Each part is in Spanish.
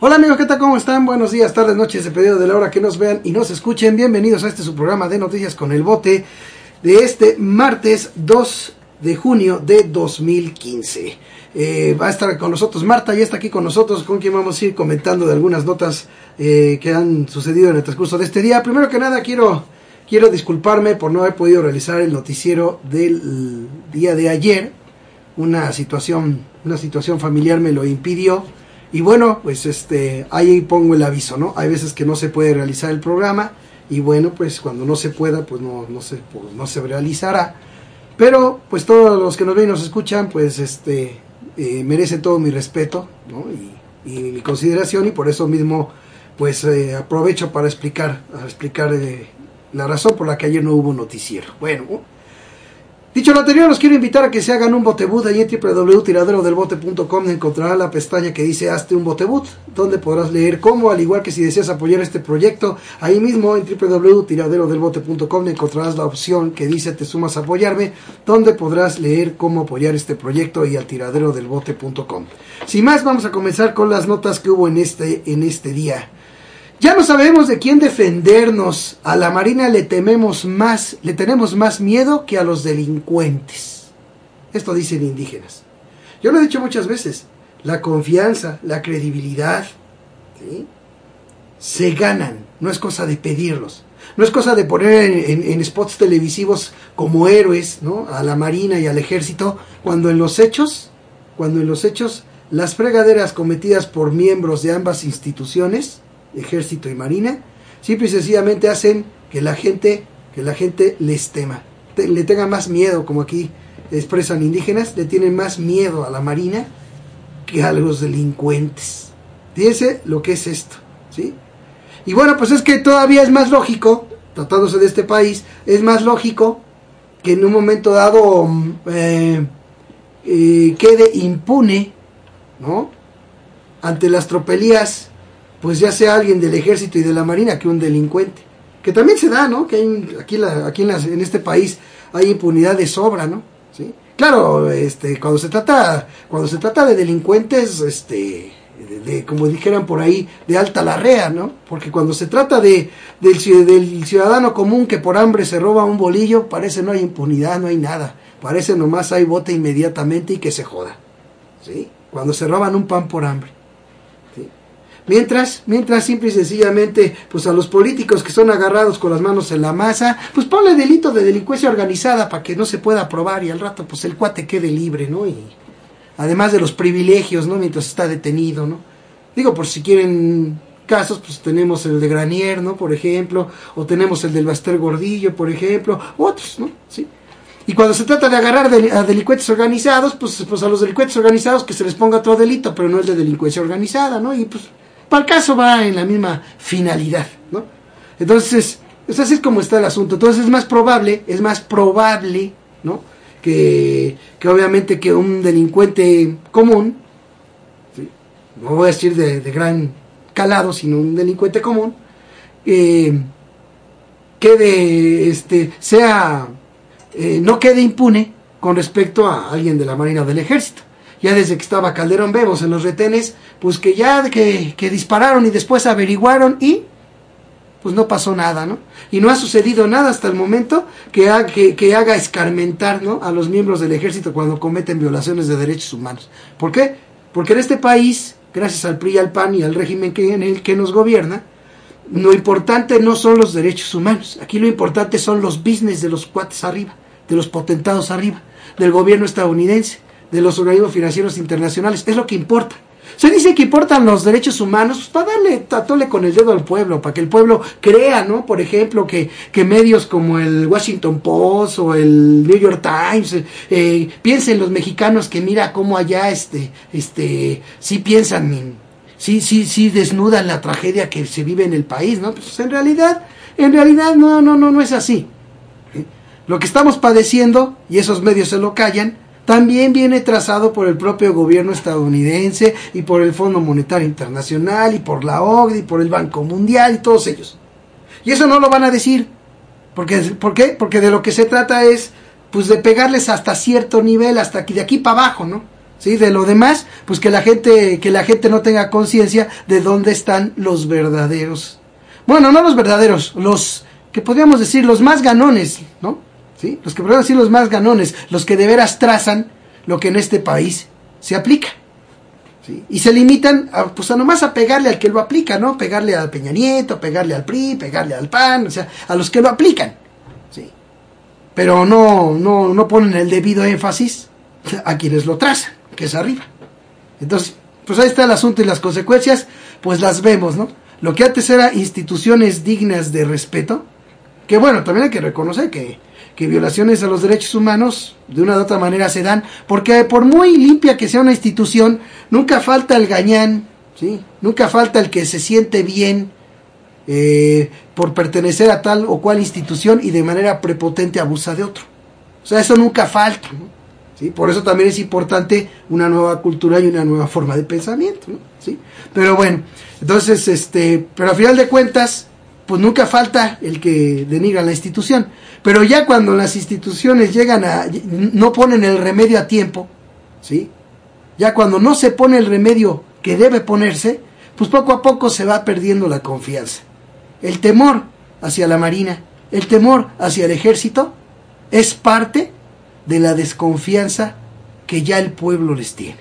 Hola amigos, ¿qué tal? ¿Cómo están? Buenos días, tardes, noches, dependiendo de la hora que nos vean y nos escuchen. Bienvenidos a este su programa de noticias con el bote de este martes 2 de junio de 2015. Va a estar con nosotros Marta, ya está aquí con nosotros, con quien vamos a ir comentando de algunas notas que han sucedido en el transcurso de este día. Primero que nada quiero disculparme por no haber podido realizar el noticiero del día de ayer. Una situación familiar me lo impidió. Y bueno, pues ahí pongo el aviso, ¿no? Hay veces que no se puede realizar el programa y bueno, pues cuando no se pueda, pues no se realizará. Pero pues todos los que nos ven y nos escuchan, pues merecen todo mi respeto, ¿no? Y mi consideración, y por eso mismo pues aprovecho para explicar la razón por la que ayer no hubo noticiero. Bueno, dicho lo anterior, los quiero invitar a que se hagan un boteboot. Ahí en www.tiraderodelbote.com encontrarán la pestaña que dice Hazte un boteboot, donde podrás leer cómo, al igual que si deseas apoyar este proyecto. Ahí mismo en www.tiraderodelbote.com encontrarás la opción que dice Te sumas a apoyarme, donde podrás leer cómo apoyar este proyecto y al tiraderodelbote.com. Sin más, vamos a comenzar con las notas que hubo en este día. Ya no sabemos de quién defendernos. A la Marina le tenemos más miedo que a los delincuentes. Esto dicen indígenas. Yo lo he dicho muchas veces. La confianza, la credibilidad, ¿sí?, se ganan. No es cosa de pedirlos. No es cosa de poner en spots televisivos como héroes, ¿no?, a la Marina y al Ejército, cuando en los hechos, las fregaderas cometidas por miembros de ambas instituciones, Ejército y Marina, simple y sencillamente hacen que la gente les tema, le tenga más miedo, como aquí expresan indígenas, le tienen más miedo a la Marina que a los delincuentes. Fíjense lo que es esto, ¿sí? Y bueno, pues es que todavía es más lógico, tratándose de este país, es más lógico que en un momento dado quede impune, ¿no?, ante las tropelías, pues ya sea alguien del Ejército y de la Marina, que un delincuente. Que también se da, ¿no?, que hay, en este país hay impunidad de sobra, ¿no? ¿Sí? Claro, cuando se trata de delincuentes, de como dijeran por ahí, de alta larrea, ¿no? Porque cuando se trata del ciudadano común que por hambre se roba un bolillo, parece no hay impunidad, no hay nada. Parece nomás hay bote inmediatamente y que se joda, ¿sí? Cuando se roban un pan por hambre. Mientras simple y sencillamente, pues a los políticos que son agarrados con las manos en la masa, pues ponle delito de delincuencia organizada para que no se pueda probar y al rato pues el cuate quede libre, ¿no? Y además de los privilegios, ¿no?, mientras está detenido, ¿no? Digo, por si quieren casos, pues tenemos el de Granier, ¿no?, por ejemplo, o tenemos el del Baster Gordillo, por ejemplo, otros, ¿no? ¿Sí? Y cuando se trata de agarrar a delincuentes organizados, pues a los delincuentes organizados que se les ponga otro delito, pero no el de delincuencia organizada, ¿no? Y pues para el caso va en la misma finalidad, ¿no? Entonces, así es como está el asunto. Entonces es más probable, ¿no?, que obviamente que un delincuente común, ¿sí?, no voy a decir de gran calado, sino un delincuente común, no quede impune con respecto a alguien de la Marina o del Ejército. Ya desde que estaba Calderón vemos en los retenes, pues que ya que dispararon y después averiguaron y pues no pasó nada, ¿no? Y no ha sucedido nada hasta el momento que haga escarmentar, ¿no?, a los miembros del Ejército cuando cometen violaciones de derechos humanos. ¿Por qué? Porque en este país, gracias al PRI, al PAN y al régimen en el que nos gobierna, lo importante no son los derechos humanos. Aquí lo importante son los business de los cuates arriba, de los potentados arriba, del gobierno estadounidense, de los organismos financieros internacionales. Es lo que importa. Se dice que importan los derechos humanos, pues para darle tatole con el dedo al pueblo, para que el pueblo crea, ¿no?, por ejemplo, que medios como el Washington Post o el New York Times piensen los mexicanos que mira cómo allá sí piensan sí desnudan la tragedia que se vive en el país, ¿no? Pues en realidad no es así. Lo que estamos padeciendo, y esos medios se lo callan, también viene trazado por el propio gobierno estadounidense y por el Fondo Monetario Internacional y por la OCDE y por el Banco Mundial y todos ellos. Y eso no lo van a decir. ¿Por qué? Porque de lo que se trata es pues de pegarles hasta cierto nivel, hasta aquí, de aquí para abajo, ¿no? ¿sí? De lo demás, pues que la gente no tenga conciencia de dónde están los verdaderos, bueno, no los verdaderos, los que podríamos decir los más ganones, ¿no? ¿Sí? Los que podríamos decir los más ganones, los que de veras trazan lo que en este país se aplica, ¿sí? Y se limitan a nomás a pegarle al que lo aplica, ¿no? Pegarle al Peña Nieto, pegarle al PRI, pegarle al PAN, o sea, a los que lo aplican, ¿sí? Pero no ponen el debido énfasis a quienes lo trazan, que es arriba. Entonces, pues ahí está el asunto y las consecuencias, pues las vemos, ¿no? Lo que antes era instituciones dignas de respeto, que bueno, también hay que reconocer que violaciones a los derechos humanos de una u otra manera se dan, porque por muy limpia que sea una institución, nunca falta el gañán, ¿sí? Nunca falta el que se siente bien por pertenecer a tal o cual institución y de manera prepotente abusa de otro. O sea, eso nunca falta, ¿no? ¿Sí? Por eso también es importante una nueva cultura y una nueva forma de pensamiento, ¿no? ¿Sí? Pero bueno, entonces, pero al final de cuentas, pues nunca falta el que denigra la institución. Pero ya cuando las instituciones no ponen el remedio a tiempo, ¿sí? Ya cuando no se pone el remedio que debe ponerse, pues poco a poco se va perdiendo la confianza. El temor hacia la Marina, el temor hacia el Ejército, es parte de la desconfianza que ya el pueblo les tiene.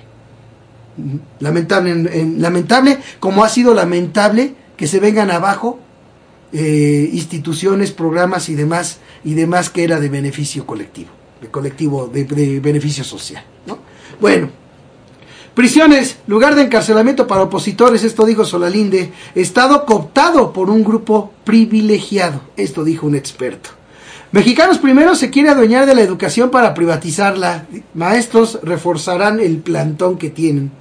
Lamentable, como ha sido lamentable que se vengan abajo instituciones, programas y demás que era de beneficio colectivo, de beneficio social, ¿no? Bueno, prisiones, lugar de encarcelamiento para opositores, esto dijo Solalinde, estado cooptado por un grupo privilegiado, esto dijo un experto. Mexicanos Primero se quiere adueñar de la educación para privatizarla, maestros reforzarán el plantón que tienen.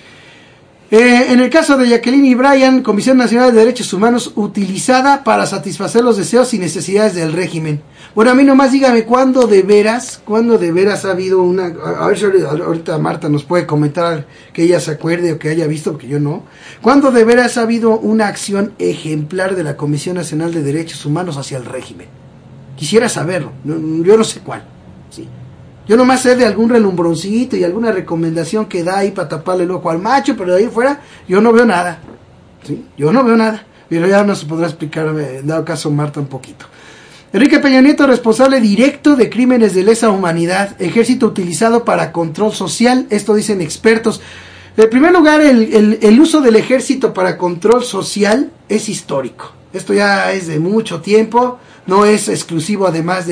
En el caso de Jacqueline y Brian, Comisión Nacional de Derechos Humanos utilizada para satisfacer los deseos y necesidades del régimen. Bueno, a mí nomás dígame cuándo de veras ha habido una... A ver si ahorita Marta nos puede comentar que ella se acuerde o que haya visto, porque yo no. ¿Cuándo de veras ha habido una acción ejemplar de la Comisión Nacional de Derechos Humanos hacia el régimen? Quisiera saberlo, yo no sé cuál, ¿sí? Yo nomás sé de algún relumbroncito y alguna recomendación que da ahí para taparle el ojo al macho, pero de ahí fuera yo no veo nada, ¿sí? Yo no veo nada, pero ya nos podrá explicar, en dado caso Marta, un poquito. Enrique Peña Nieto, responsable directo de crímenes de lesa humanidad, ejército utilizado para control social, esto dicen expertos. En primer lugar, el uso del ejército para control social es histórico. Esto ya es de mucho tiempo, no es exclusivo además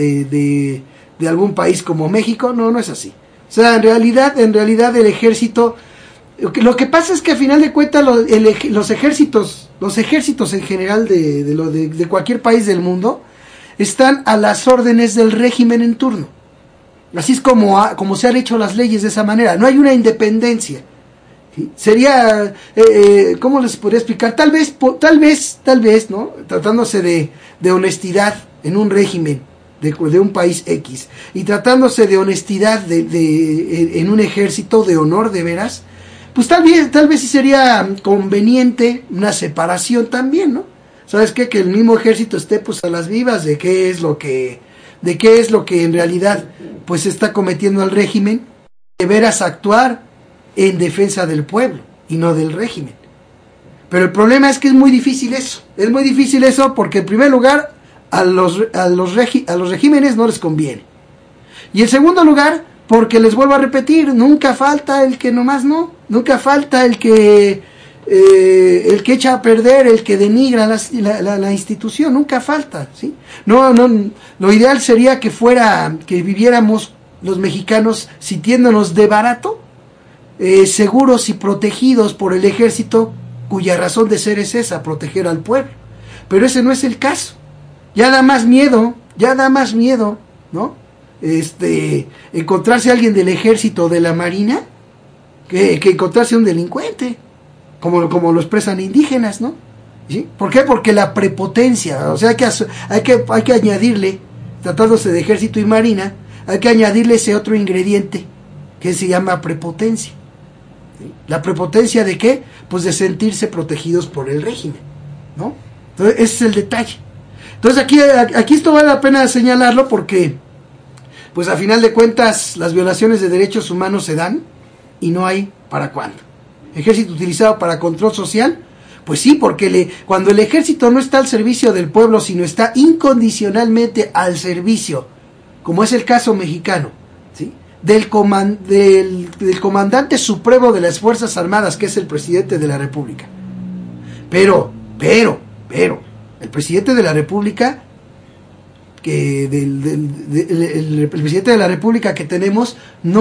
de algún país como México, no es así. O sea, en realidad el ejército, lo que pasa es que a final de cuentas los ejércitos en general de cualquier país del mundo están a las órdenes del régimen en turno. Así es como se han hecho las leyes de esa manera, no hay una independencia. ¿Sí? Sería, ¿cómo les podría explicar? Tal vez, ¿no? Tratándose de honestidad en un régimen de un país X y tratándose de honestidad en un ejército de honor de veras, pues tal vez sí sería conveniente una separación también, ¿no? ¿Sabes qué? Que el mismo ejército esté pues a las vivas de qué es lo que en realidad pues está cometiendo el régimen, de veras actuar en defensa del pueblo y no del régimen. Pero el problema es que es muy difícil eso porque en primer lugar a los regímenes no les conviene, y en segundo lugar porque les vuelvo a repetir, nunca falta el que nomás nunca falta el que echa a perder, el que denigra la institución, nunca falta, ¿sí? Lo ideal sería que viviéramos los mexicanos sintiéndonos de barato, seguros y protegidos por el ejército, cuya razón de ser es esa, proteger al pueblo. Pero ese no es el caso. Ya da más miedo, ¿no? Encontrarse a alguien del ejército o de la marina que encontrarse a un delincuente, como lo expresan indígenas, ¿no? ¿Sí? ¿Por qué? Porque la prepotencia, o sea, hay que añadirle, tratándose de ejército y marina, hay que añadirle ese otro ingrediente que se llama prepotencia. ¿Sí? ¿La prepotencia de qué? Pues de sentirse protegidos por el régimen, ¿no? Entonces, ese es el detalle. Entonces aquí esto vale la pena señalarlo porque, pues a final de cuentas, las violaciones de derechos humanos se dan, y no hay para cuándo. Ejército utilizado para control social, pues sí, porque cuando el ejército no está al servicio del pueblo, sino está incondicionalmente al servicio, como es el caso mexicano, ¿sí?, del comandante supremo de las Fuerzas Armadas, que es el presidente de la República. Pero, el presidente de la República, el presidente de la República que tenemos,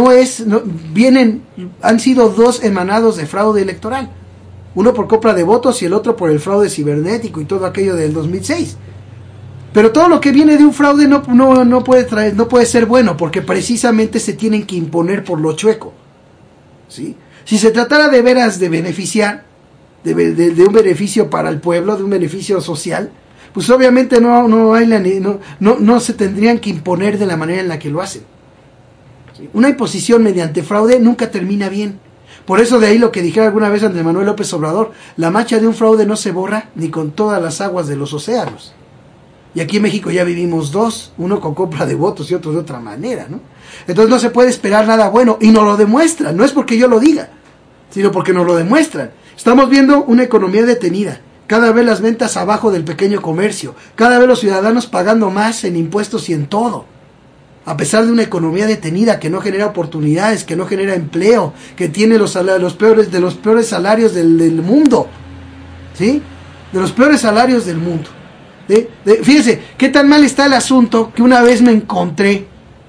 han sido dos emanados de fraude electoral. Uno por compra de votos y el otro por el fraude cibernético y todo aquello del 2006. Pero todo lo que viene de un fraude no puede ser bueno, porque precisamente se tienen que imponer por lo chueco, ¿sí? Si se tratara de veras de beneficiar, de un beneficio para el pueblo, de un beneficio social, pues obviamente no se tendrían que imponer de la manera en la que lo hacen, ¿sí? Una imposición mediante fraude nunca termina bien. Por eso de ahí lo que dijera alguna vez Andrés Manuel López Obrador: la mancha de un fraude no se borra ni con todas las aguas de los océanos. Y aquí en México ya vivimos dos, uno con compra de votos y otro de otra manera, ¿no? Entonces no se puede esperar nada bueno, y nos lo demuestran, no es porque yo lo diga, sino porque nos lo demuestran. Estamos viendo una economía detenida, cada vez las ventas abajo del pequeño comercio, cada vez los ciudadanos pagando más en impuestos y en todo, a pesar de una economía detenida que no genera oportunidades, que no genera empleo, que tiene los peores salarios del mundo, ¿sí? De los peores salarios del mundo. Fíjense, qué tan mal está el asunto que una vez me encontré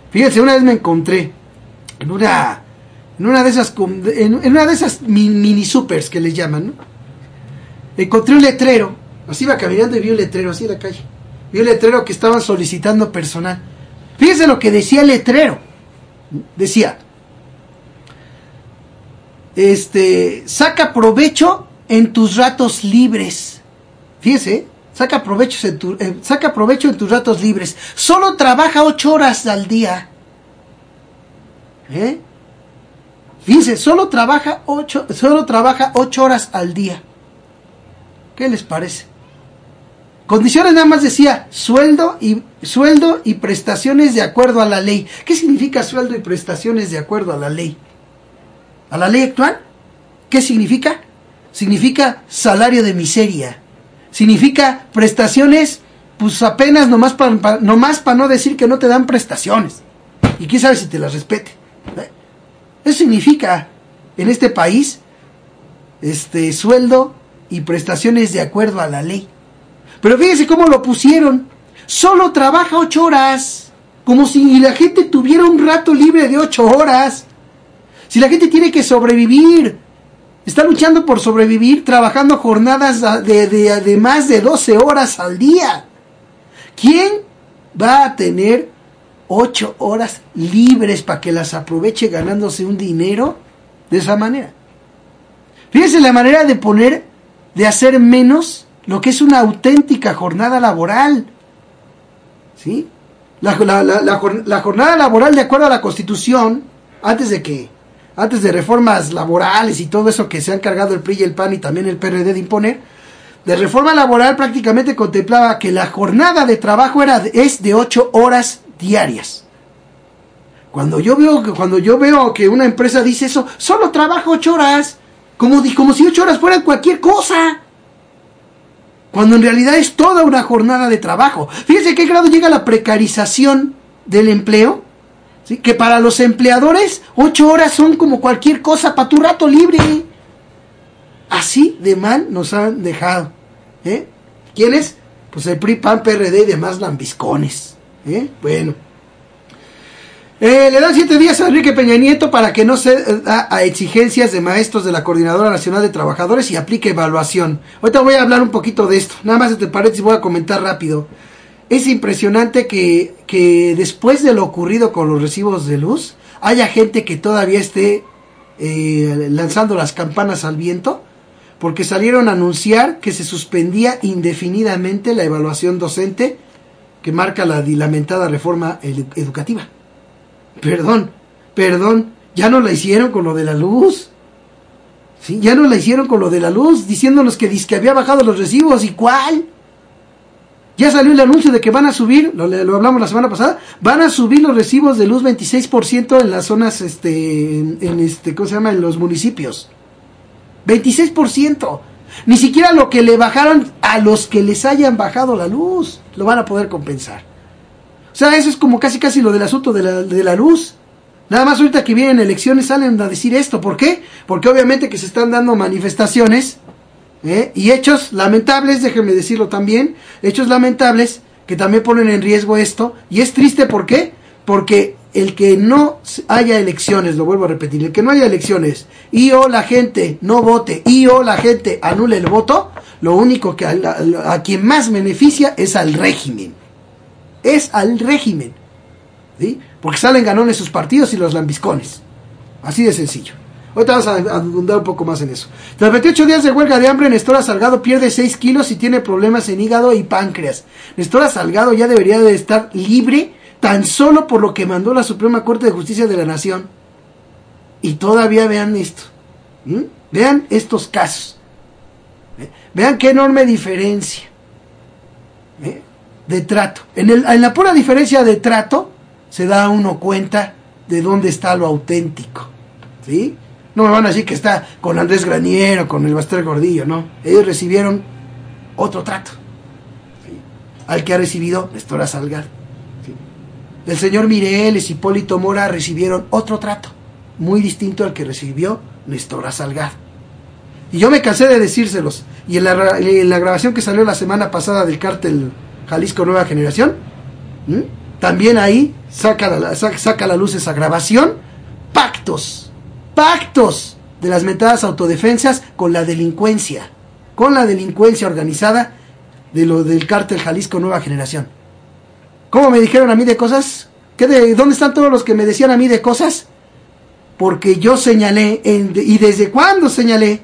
en una de esas mini supers que les llaman, ¿no? Encontré un letrero, así iba caminando y vi un letrero así en la calle. Vi un letrero que estaban solicitando personal. Fíjense lo que decía el letrero. Decía: saca provecho en tus ratos libres. Fíjese, saca provecho en tus ratos libres. Solo trabaja 8 horas al día. Fíjense, solo trabaja 8 horas al día. ¿Qué les parece? Condiciones nada más decía: sueldo y prestaciones de acuerdo a la ley. ¿Qué significa sueldo y prestaciones de acuerdo a la ley? ¿A la ley actual? ¿Qué significa? Significa salario de miseria. Significa prestaciones, pues apenas nomás para no decir que no te dan prestaciones. Y quién sabe si te las respete. Eso significa en este país sueldo y prestaciones de acuerdo a la ley. Pero fíjense cómo lo pusieron: solo trabaja 8 horas, como si la gente tuviera un rato libre de 8 horas. Si la gente tiene que sobrevivir, está luchando por sobrevivir, trabajando jornadas de más de 12 horas al día. ¿Quién va a tener 8 horas libres para que las aproveche ganándose un dinero de esa manera? Fíjense la manera de hacer menos lo que es una auténtica jornada laboral, ¿sí? La jornada laboral, de acuerdo a la Constitución, antes de reformas laborales y todo eso que se han cargado el PRI y el PAN y también el PRD de imponer, de reforma laboral prácticamente contemplaba que la jornada de trabajo es de 8 horas diarias. Cuando yo veo que una empresa dice eso, solo trabajo 8 horas, como si 8 horas fueran cualquier cosa, cuando en realidad es toda una jornada de trabajo. Fíjense qué grado llega la precarización del empleo, ¿sí? Que para los empleadores 8 horas son como cualquier cosa para tu rato libre. Así de mal nos han dejado, ¿Quiénes? Pues el PRI, PAN, PRD y demás lambiscones, Bueno, le dan 7 días a Enrique Peña Nieto para que no ceda a exigencias de maestros de la Coordinadora Nacional de Trabajadores y aplique evaluación. Ahorita voy a hablar un poquito de esto, nada más entre paréntesis voy a comentar rápido. Es impresionante que después de lo ocurrido con los recibos de luz, haya gente que todavía esté lanzando las campanas al viento, porque salieron a anunciar que se suspendía indefinidamente la evaluación docente que marca la lamentada reforma educativa. Perdón, ya no la hicieron con lo de la luz. ¿Sí? Ya no la hicieron con lo de la luz, diciéndonos que había bajado los recibos. ¿Y cuál? Ya salió el anuncio de que van a subir, lo hablamos la semana pasada, van a subir los recibos de luz 26% en las zonas, ¿cómo se llama? En los municipios. 26%. Ni siquiera lo que le bajaron a los que les hayan bajado la luz, lo van a poder compensar. O sea, eso es como casi lo del asunto de la luz. Nada más ahorita que vienen elecciones salen a decir esto. ¿Por qué? Porque obviamente que se están dando manifestaciones, y hechos lamentables, déjenme decirlo también, hechos lamentables que también ponen en riesgo esto. Y es triste, ¿por qué? Porque el que no haya elecciones, lo vuelvo a repetir, el que no haya elecciones y o la gente no vote y o la gente anule el voto, lo único que a quien más beneficia es al régimen. Es al régimen, ¿sí? Porque salen ganones sus partidos y los lambiscones. Así de sencillo. Ahorita vamos a abundar un poco más en eso. Tras 28 días de huelga de hambre, Nestora Salgado pierde 6 kilos y tiene problemas en hígado y páncreas. Nestora Salgado ya debería de estar libre tan solo por lo que mandó la Suprema Corte de Justicia de la Nación. Y todavía vean esto. Vean estos casos. Vean qué enorme diferencia de trato. En la pura diferencia de trato se da uno cuenta de dónde está lo auténtico. ¿Sí? No me van a decir que está con Andrés Granier o con el Baster Gordillo, no. Ellos recibieron otro trato, ¿sí? Al que ha recibido Nestora Salgado. ¿Sí? El señor Mireles y Hipólito Mora recibieron otro trato, muy distinto al que recibió Nestora Salgado. Y yo me cansé de decírselos. Y en la grabación que salió la semana pasada del cártel Jalisco Nueva Generación, también ahí saca a la luz esa grabación. Pactos de las mentadas autodefensas con la delincuencia organizada del cártel Jalisco Nueva Generación. ¿Cómo me dijeron a mí de cosas? ¿Dónde están todos los que me decían a mí de cosas? Porque yo señalé, y desde cuándo señalé,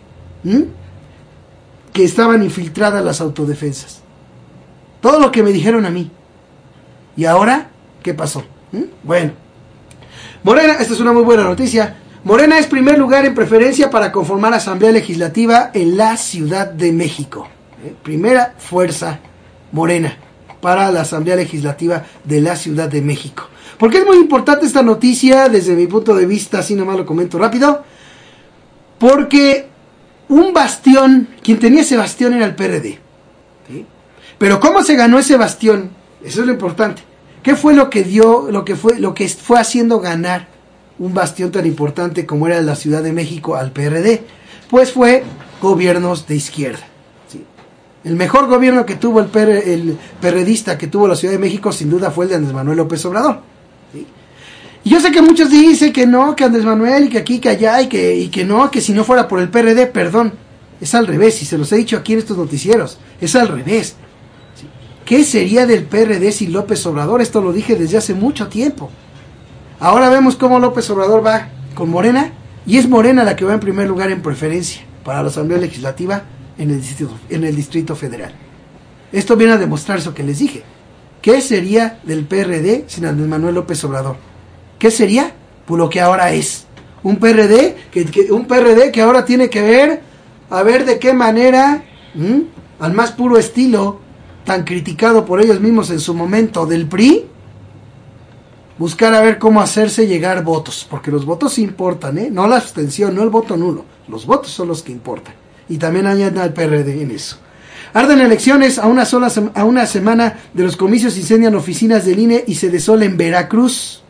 que estaban infiltradas las autodefensas. Todo lo que me dijeron a mí. ¿Y ahora qué pasó? Bueno, Morena, esta es una muy buena noticia. Morena es primer lugar en preferencia para conformar Asamblea Legislativa en la Ciudad de México. Primera fuerza Morena para la Asamblea Legislativa de la Ciudad de México. ¿Por qué es muy importante esta noticia? Desde mi punto de vista, así nomás lo comento rápido. Porque un bastión, quien tenía ese bastión era el PRD. ¿Sí? Pero ¿cómo se ganó ese bastión? Eso es lo importante. ¿Qué fue lo que fue haciendo ganar un bastión tan importante como era la Ciudad de México al PRD? Pues fue gobiernos de izquierda. ¿Sí? El mejor gobierno que tuvo el perredista que tuvo la Ciudad de México sin duda fue el de Andrés Manuel López Obrador. ¿Sí? Y yo sé que muchos dicen que no, que Andrés Manuel, y que aquí, que allá, y que no, que si no fuera por el PRD, perdón, es al revés, y se los he dicho aquí en estos noticieros, es al revés. ¿Sí? ¿Qué sería del PRD sin López Obrador? Esto lo dije desde hace mucho tiempo. Ahora vemos cómo López Obrador va con Morena, y es Morena la que va en primer lugar en preferencia para la Asamblea Legislativa en el Distrito Federal. Esto viene a demostrar eso que les dije. ¿Qué sería del PRD sin Andrés Manuel López Obrador? ¿Qué sería? Pues lo que ahora es. Un PRD que ahora tiene que ver, a ver de qué manera, al más puro estilo, tan criticado por ellos mismos en su momento del PRI, buscar a ver cómo hacerse llegar votos, porque los votos sí importan, no la abstención, no el voto nulo, los votos son los que importan, y también añaden al PRD en eso. Arden elecciones a una semana de los comicios, incendian oficinas del INE y se desola en Veracruz.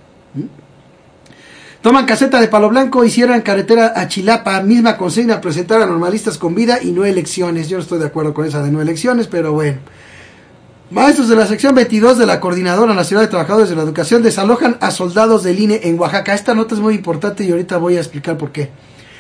Toman caseta de Palo Blanco y cierran carretera a Chilapa, misma consigna, presentar a normalistas con vida y no elecciones. Yo no estoy de acuerdo con esa de no elecciones, pero bueno. Maestros de la sección 22 de la Coordinadora Nacional de Trabajadores de la Educación desalojan a soldados del INE en Oaxaca. Esta nota es muy importante y ahorita voy a explicar por qué.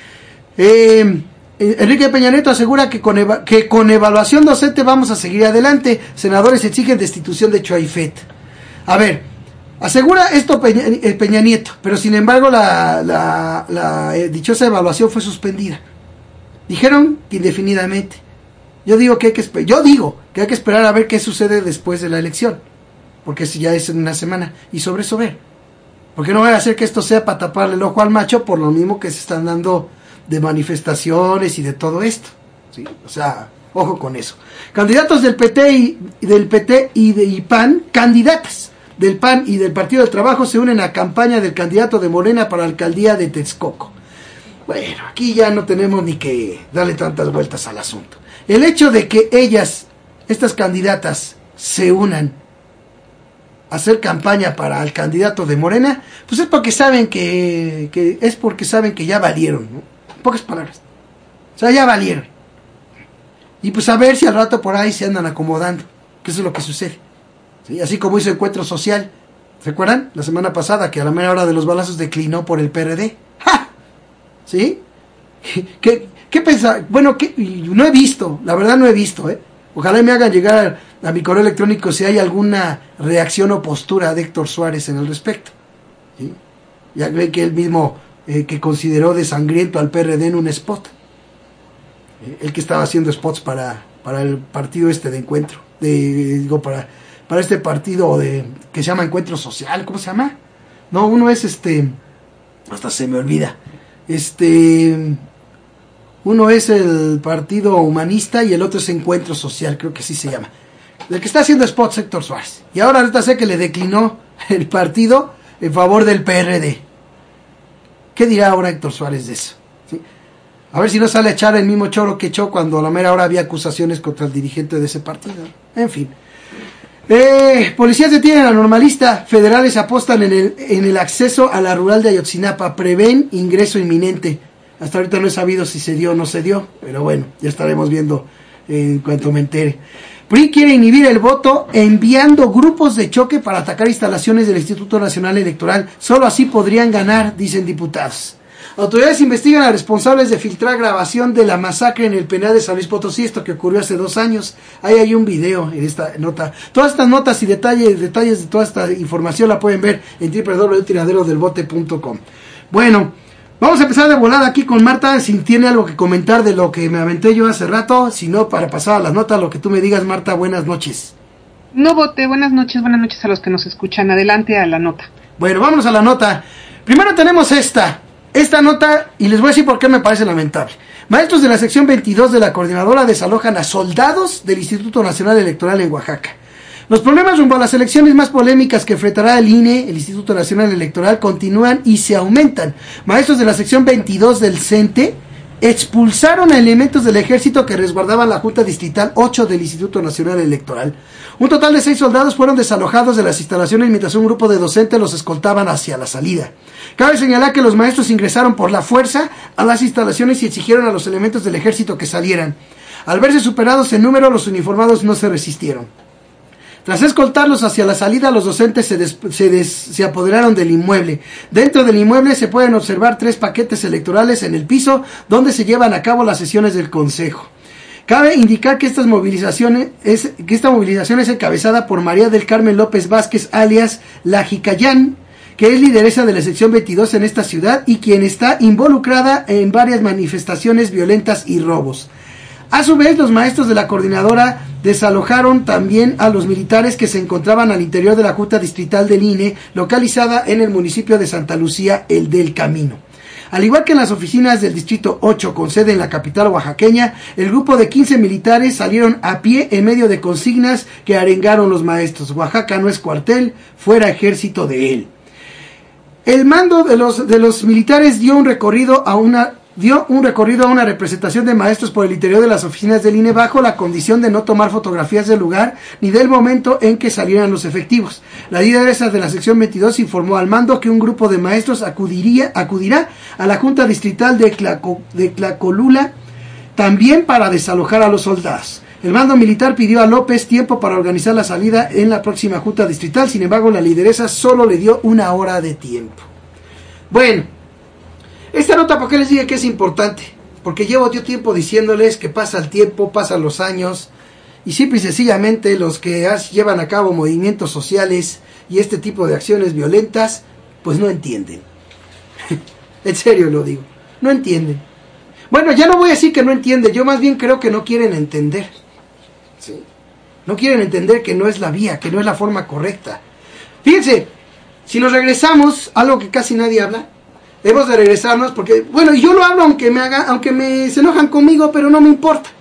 Enrique Peña Nieto asegura que con evaluación docente vamos a seguir adelante. Senadores exigen destitución de Choaifet. A ver, asegura esto Peña Nieto, pero sin embargo la dichosa evaluación fue suspendida. Dijeron que indefinidamente. Yo digo que hay que esperar a ver qué sucede después de la elección, porque si ya es en una semana, y sobre eso ver. Porque no va a hacer que esto sea para taparle el ojo al macho por lo mismo que se están dando de manifestaciones y de todo esto. ¿Sí? O sea, Ojo con eso. Candidatos del PT y PAN, candidatas del PAN y del Partido del Trabajo se unen a campaña del candidato de Morena para la alcaldía de Texcoco. Bueno, aquí ya no tenemos ni que darle tantas vueltas al asunto. El hecho de que estas candidatas, se unan a hacer campaña para el candidato de Morena, pues es porque saben que ya valieron, ¿no? En pocas palabras. O sea, ya valieron. Y pues a ver si al rato por ahí se andan acomodando, que eso es lo que sucede. ¿Sí? Así como hizo Encuentro Social. ¿Se acuerdan? La semana pasada, que a la mera hora de los balazos declinó por el PRD. ¡Ja! ¿Sí? ¿Qué pensaba? Bueno, no he visto, la verdad no he visto, ¿eh? Ojalá me hagan llegar a mi correo electrónico si hay alguna reacción o postura de Héctor Suárez en el respecto. ¿Sí? Ya ve que él mismo que consideró de sangriento al PRD en un spot. El que estaba haciendo spots para el partido de encuentro. Para este partido que se llama Encuentro Social. ¿Cómo se llama? No, uno es hasta se me olvida. Uno es el Partido Humanista y el otro es Encuentro Social, creo que así se llama. El que está haciendo spots Héctor Suárez. Y ahora sé que le declinó el partido en favor del PRD. ¿Qué dirá ahora Héctor Suárez de eso? ¿Sí? A ver si no sale a echar el mismo choro que echó cuando a la mera hora había acusaciones contra el dirigente de ese partido. En fin. Policías detienen a normalista. Federales apostan en el acceso a la rural de Ayotzinapa. Prevén ingreso inminente. Hasta ahorita no he sabido si se dio o no se dio, pero bueno, ya estaremos viendo en cuanto me entere. PRI quiere inhibir el voto enviando grupos de choque para atacar instalaciones del Instituto Nacional Electoral. Solo así podrían ganar, dicen diputados. Autoridades investigan a responsables de filtrar grabación de la masacre en el penal de San Luis Potosí, esto que ocurrió hace 2 años. Ahí hay un video en esta nota. Todas estas notas y detalles de toda esta información la pueden ver en www.tiraderodelbote.com. Bueno, vamos a empezar de volada aquí con Marta, si tiene algo que comentar de lo que me aventé yo hace rato, si no, para pasar a las notas, lo que tú me digas, Marta, buenas noches. No, Bote, buenas noches a los que nos escuchan, adelante a la nota. Bueno, vámonos a la nota. Primero tenemos esta nota, y les voy a decir por qué me parece lamentable. Maestros de la sección 22 de la coordinadora desalojan a soldados del Instituto Nacional Electoral en Oaxaca. Los problemas rumbo a las elecciones más polémicas que enfrentará el INE, el Instituto Nacional Electoral, continúan y se aumentan. Maestros de la sección 22 del CENTE expulsaron a elementos del ejército que resguardaban la Junta Distrital 8 del Instituto Nacional Electoral. Un total de 6 soldados fueron desalojados de las instalaciones mientras un grupo de docentes los escoltaban hacia la salida. Cabe señalar que los maestros ingresaron por la fuerza a las instalaciones y exigieron a los elementos del ejército que salieran. Al verse superados en número, los uniformados no se resistieron. Tras escoltarlos hacia la salida, los docentes se apoderaron del inmueble. Dentro del inmueble se pueden observar 3 paquetes electorales en el piso donde se llevan a cabo las sesiones del Consejo. Cabe indicar que esta movilización es encabezada por María del Carmen López Vázquez, alias La Jicayán, que es lideresa de la sección 22 en esta ciudad y quien está involucrada en varias manifestaciones violentas y robos. A su vez, los maestros de la coordinadora desalojaron también a los militares que se encontraban al interior de la Junta Distrital del INE, localizada en el municipio de Santa Lucía, el del Camino. Al igual que en las oficinas del Distrito 8, con sede en la capital oaxaqueña, el grupo de 15 militares salieron a pie en medio de consignas que arengaron los maestros. Oaxaca no es cuartel, fuera ejército de él. El mando de los militares dio un recorrido a una representación de maestros por el interior de las oficinas del INE bajo la condición de no tomar fotografías del lugar ni del momento en que salieran los efectivos. La lideresa de la sección 22 informó al mando que un grupo de maestros acudirá a la Junta Distrital de Tlacolula también para desalojar a los soldados. El mando militar pidió a López tiempo para organizar la salida en la próxima Junta Distrital, sin embargo la lideresa solo le dio 1 hora de tiempo. Bueno, esta nota, ¿por qué les dije que es importante? Porque llevo yo tiempo diciéndoles que pasa el tiempo, pasan los años, y simple y sencillamente los que llevan a cabo movimientos sociales y este tipo de acciones violentas, pues no entienden. En serio lo digo, no entienden. Bueno, ya no voy a decir que no entienden, yo más bien creo que no quieren entender. ¿Sí? No quieren entender que no es la vía, que no es la forma correcta. Fíjense, si nos regresamos, algo que casi nadie habla, hemos de regresarnos porque, bueno, yo lo hablo aunque se enojan conmigo, pero no me importa.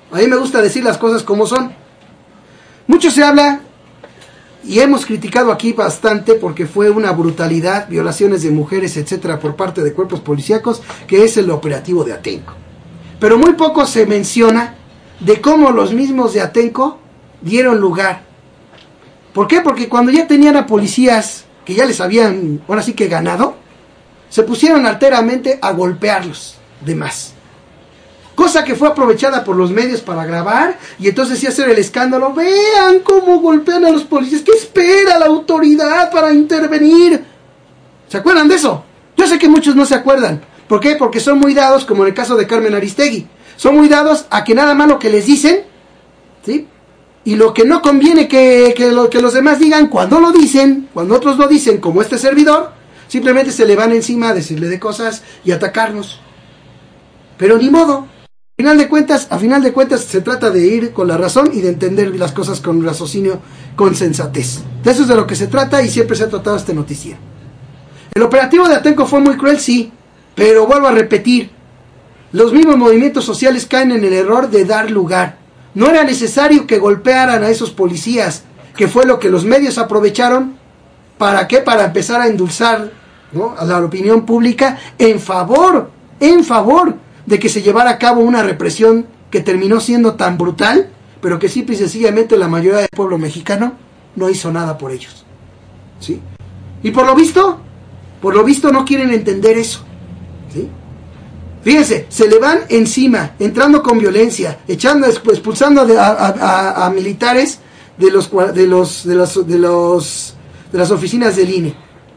A mí me gusta decir las cosas como son. Mucho se habla, y hemos criticado aquí bastante, porque fue una brutalidad, violaciones de mujeres, etcétera, por parte de cuerpos policíacos, que es el operativo de Atenco. Pero muy poco se menciona de cómo los mismos de Atenco dieron lugar. ¿Por qué? Porque cuando ya tenían a policías que ya les habían, ahora sí que ganado, se pusieron alteramente a golpearlos de más. Cosa que fue aprovechada por los medios para grabar y entonces sí hacer el escándalo. Vean cómo golpean a los policías. ¿Qué espera la autoridad para intervenir? ¿Se acuerdan de eso? Yo sé que muchos no se acuerdan. ¿Por qué? Porque son muy dados, como en el caso de Carmen Aristegui. Son muy dados a que nada más lo que les dicen, ¿sí? Y lo que no conviene que los demás digan, cuando lo dicen, cuando otros lo dicen, como este servidor, simplemente se le van encima a decirle de cosas y atacarnos. Pero ni modo. A final de cuentas se trata de ir con la razón y de entender las cosas con raciocinio, con sensatez. De eso es de lo que se trata y siempre se ha tratado este noticiero. El operativo de Atenco fue muy cruel, sí, pero vuelvo a repetir, los mismos movimientos sociales caen en el error de dar lugar. No era necesario que golpearan a esos policías, que fue lo que los medios aprovecharon. ¿Para qué? Para empezar a endulzar, ¿no?, a la opinión pública en favor de que se llevara a cabo una represión que terminó siendo tan brutal, pero que simple y sencillamente la mayoría del pueblo mexicano no hizo nada por ellos, ¿sí? Y por lo visto no quieren entender eso, ¿sí? Fíjense, se le van encima, entrando con violencia, expulsando a militares de las oficinas del INE.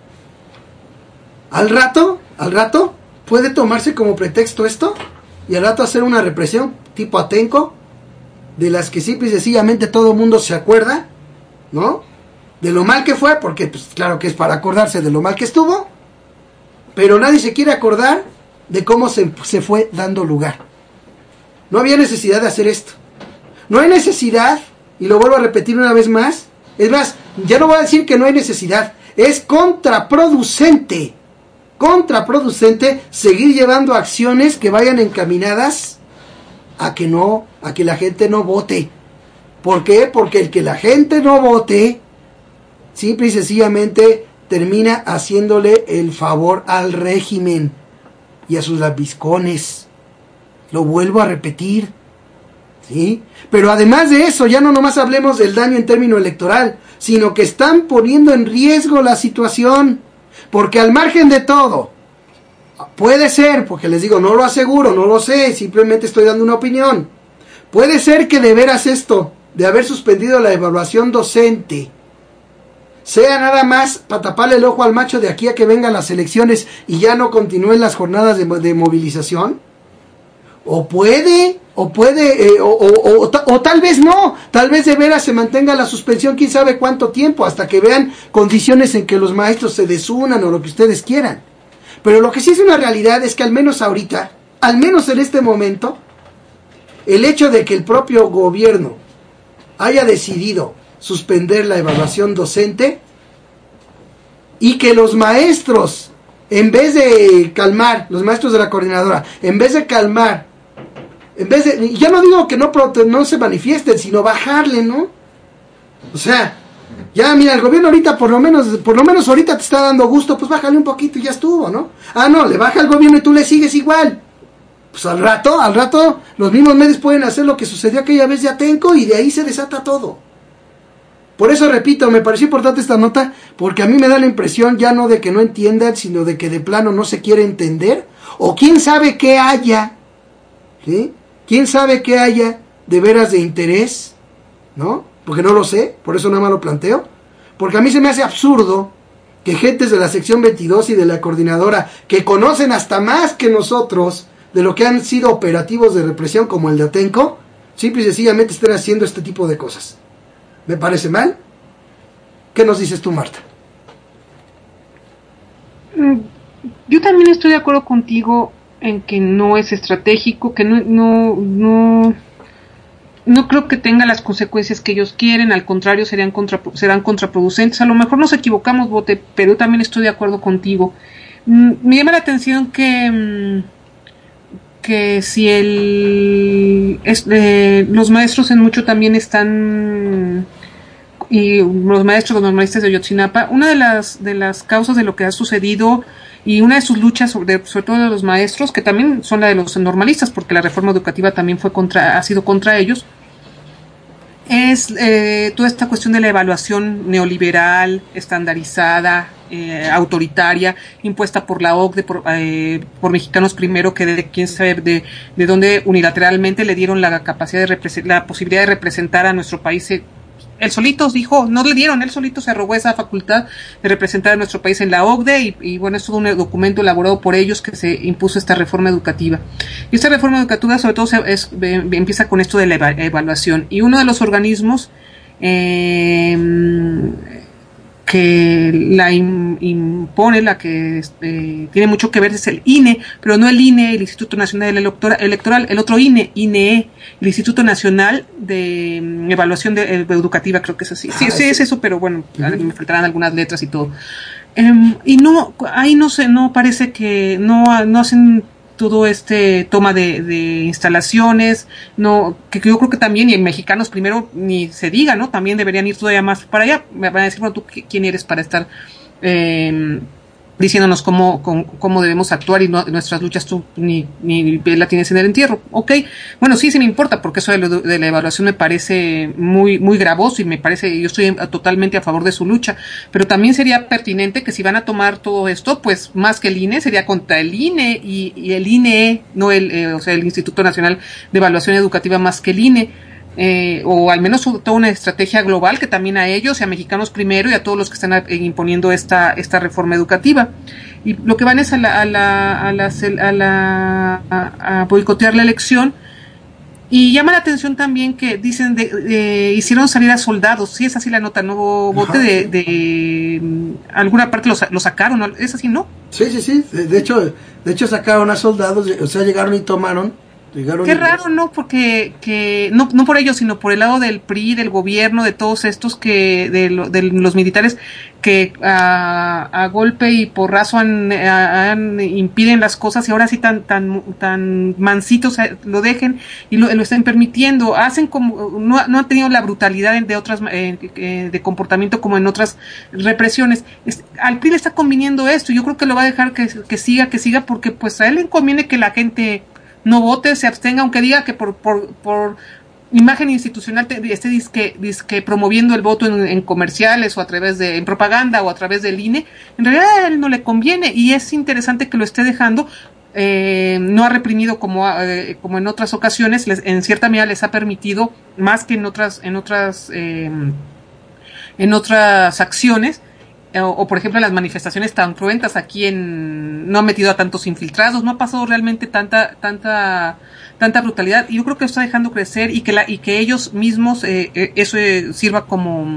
Al rato puede tomarse como pretexto esto y al rato hacer una represión tipo Atenco, de las que simple y sencillamente todo el mundo se acuerda, ¿no? De lo mal que fue, porque pues claro que es para acordarse de lo mal que estuvo, pero nadie se quiere acordar de cómo se fue dando lugar. No había necesidad de hacer esto. No hay necesidad, y lo vuelvo a repetir una vez más, es más, ya no voy a decir que no hay necesidad, es contraproducente seguir llevando acciones que vayan encaminadas a que la gente no vote. ¿Por qué? Porque el que la gente no vote, simple y sencillamente termina haciéndole el favor al régimen y a sus lambiscones. Lo vuelvo a repetir, ¿sí? Pero además de eso, ya no nomás hablemos del daño en término electoral, sino que están poniendo en riesgo la situación. Porque al margen de todo, puede ser, porque les digo, no lo aseguro, no lo sé, simplemente estoy dando una opinión. Puede ser que de veras esto, de haber suspendido la evaluación docente, sea nada más para taparle el ojo al macho de aquí a que vengan las elecciones y ya no continúen las jornadas de movilización. O tal vez no, tal vez de veras se mantenga la suspensión quién sabe cuánto tiempo, hasta que vean condiciones en que los maestros se desunan o lo que ustedes quieran. Pero lo que sí es una realidad es que al menos ahorita, al menos en este momento, el hecho de que el propio gobierno haya decidido suspender la evaluación docente y que los maestros, en vez de calmar, los maestros de la coordinadora, ya no digo que no se manifiesten, sino bajarle, ¿no? O sea, ya mira, el gobierno ahorita por lo menos ahorita te está dando gusto, pues bájale un poquito y ya estuvo, ¿no? Ah, no, le baja el gobierno y tú le sigues igual. Pues al rato, los mismos medios pueden hacer lo que sucedió aquella vez de Atenco y de ahí se desata todo. Por eso repito, me pareció importante esta nota, porque a mí me da la impresión ya no de que no entiendan, sino de que de plano no se quiere entender, o quién sabe qué haya, ¿sí? ¿Quién sabe qué haya de veras de interés? ¿No? Porque no lo sé, por eso nada más lo planteo. Porque a mí se me hace absurdo que gentes de la sección 22 y de la coordinadora, que conocen hasta más que nosotros de lo que han sido operativos de represión como el de Atenco, simple y sencillamente estén haciendo este tipo de cosas. ¿Me parece mal? ¿Qué nos dices tú, Marta? Yo también estoy de acuerdo contigo en que no es estratégico, que no creo que tenga las consecuencias que ellos quieren, al contrario serán contraproducentes. A lo mejor nos equivocamos, Bote, pero también estoy de acuerdo contigo. Me llama la atención que si los maestros en mucho también están, y los normalistas de Ayotzinapa, una de las causas de lo que ha sucedido y una de sus luchas, sobre todo de los maestros, que también son la de los normalistas, porque la reforma educativa también ha sido contra ellos, es toda esta cuestión de la evaluación neoliberal, estandarizada, autoritaria, impuesta por la OCDE, por Mexicanos Primero, que de quién sabe de dónde unilateralmente le dieron la capacidad la posibilidad de representar a nuestro país. Él solito dijo, no le dieron, él solito se arrogó esa facultad de representar a nuestro país en la OCDE y bueno, es todo un documento elaborado por ellos que se impuso esta reforma educativa. Y esta reforma educativa sobre todo empieza con esto de la evaluación. Y uno de los organismos que la impone, la que tiene mucho que ver, es el INE, pero no el INE, el Instituto Nacional Electoral, el otro INE, el Instituto Nacional de Evaluación Educativa, creo que es así. Sí, es eso, pero bueno, me faltarán algunas letras y todo. Y no, ahí no parece que no hacen todo toma de instalaciones, que yo creo que también, y en Mexicanos Primero ni se diga, ¿no? También deberían ir todavía más para allá. Me van a decir, bueno, ¿tú quién eres para estar diciéndonos cómo debemos actuar y nuestras luchas tú ni la tienes en el entierro? Ok, bueno, sí me importa, porque eso de la evaluación me parece muy, muy gravoso y yo estoy totalmente a favor de su lucha, pero también sería pertinente que si van a tomar todo esto, pues más que el INE, sería contra el INE y el INE, no o sea, el Instituto Nacional de Evaluación Educativa más que el INE. O al menos toda una estrategia global que también a ellos y a Mexicanos Primero y a todos los que están imponiendo esta reforma educativa, y lo que van es a boicotear la elección. Y llama la atención también que dicen hicieron salir a soldados. Sí, es así la nota, no bote de alguna parte lo sacaron, ¿no? ¿Es así, no? Sí, de hecho sacaron a soldados, o sea, llegaron y tomaron. Qué raro, ¿no? Porque no por ellos, sino por el lado del PRI, del gobierno, de todos estos de los militares que a golpe y porrazo impiden las cosas, y ahora sí tan mansitos lo dejen y lo están permitiendo. Hacen como no han tenido la brutalidad de otras de comportamiento como en otras represiones. Al PRI le está conviniendo esto, y yo creo que lo va a dejar que siga, porque pues a él le conviene que la gente no vote, se abstenga, aunque diga que por imagen institucional esté disque promoviendo el voto en comerciales o en propaganda o a través del INE. En realidad a él no le conviene, y es interesante que lo esté dejando. No ha reprimido como en otras ocasiones, en cierta medida les ha permitido más que en otras acciones. O por ejemplo las manifestaciones tan cruentas aquí no ha metido a tantos infiltrados, no ha pasado realmente tanta brutalidad, y yo creo que lo está dejando crecer, y que ellos mismos eso sirva como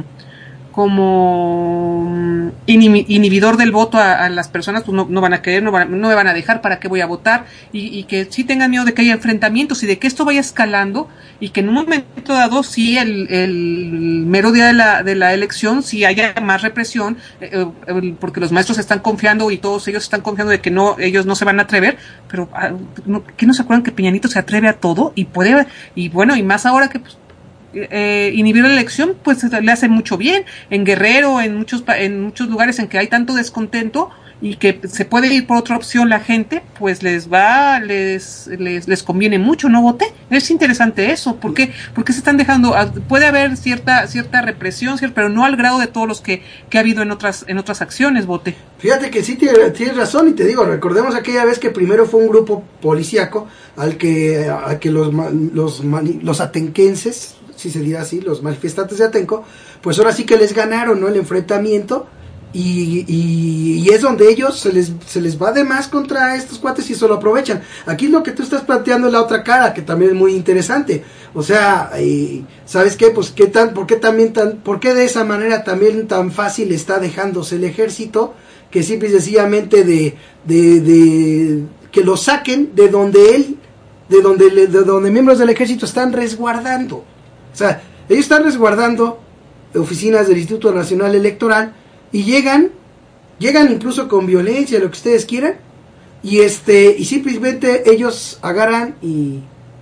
inhibidor del voto a las personas. Pues no van a querer, no me van a dejar, ¿para qué voy a votar? Y que sí tengan miedo de que haya enfrentamientos y de que esto vaya escalando, y que en un momento dado sí el mero día de la elección sí haya más represión, porque los maestros están confiando y todos ellos están confiando de que ellos no se van a atrever, pero ¿qué no se acuerdan que Peña Nieto se atreve a todo y puede? Y bueno, y más ahora que pues, inhibir la elección pues le hace mucho bien en Guerrero, en muchos lugares en que hay tanto descontento y que se puede ir por otra opción la gente, pues les conviene mucho, ¿no, Bote? Es interesante eso. ¿Por qué se están dejando? Puede haber cierta represión, pero no al grado de todos los que ha habido en otras acciones, Bote. Fíjate que sí tienes razón, y te digo, recordemos aquella vez que primero fue un grupo policíaco al que los atenquenses, si se dirá así, los manifestantes de Atenco, pues ahora sí que les ganaron, ¿no?, el enfrentamiento, y es donde ellos se les va de más contra estos cuates y eso lo aprovechan. Aquí lo que tú estás planteando es la otra cara, que también es muy interesante. O sea, ¿sabes qué? Pues ¿por qué de esa manera también tan fácil está dejándose el ejército, que simple y sencillamente de que lo saquen de donde miembros del ejército están resguardando? O sea, ellos están resguardando oficinas del Instituto Nacional Electoral y llegan incluso con violencia, lo que ustedes quieran, y simplemente ellos agarran y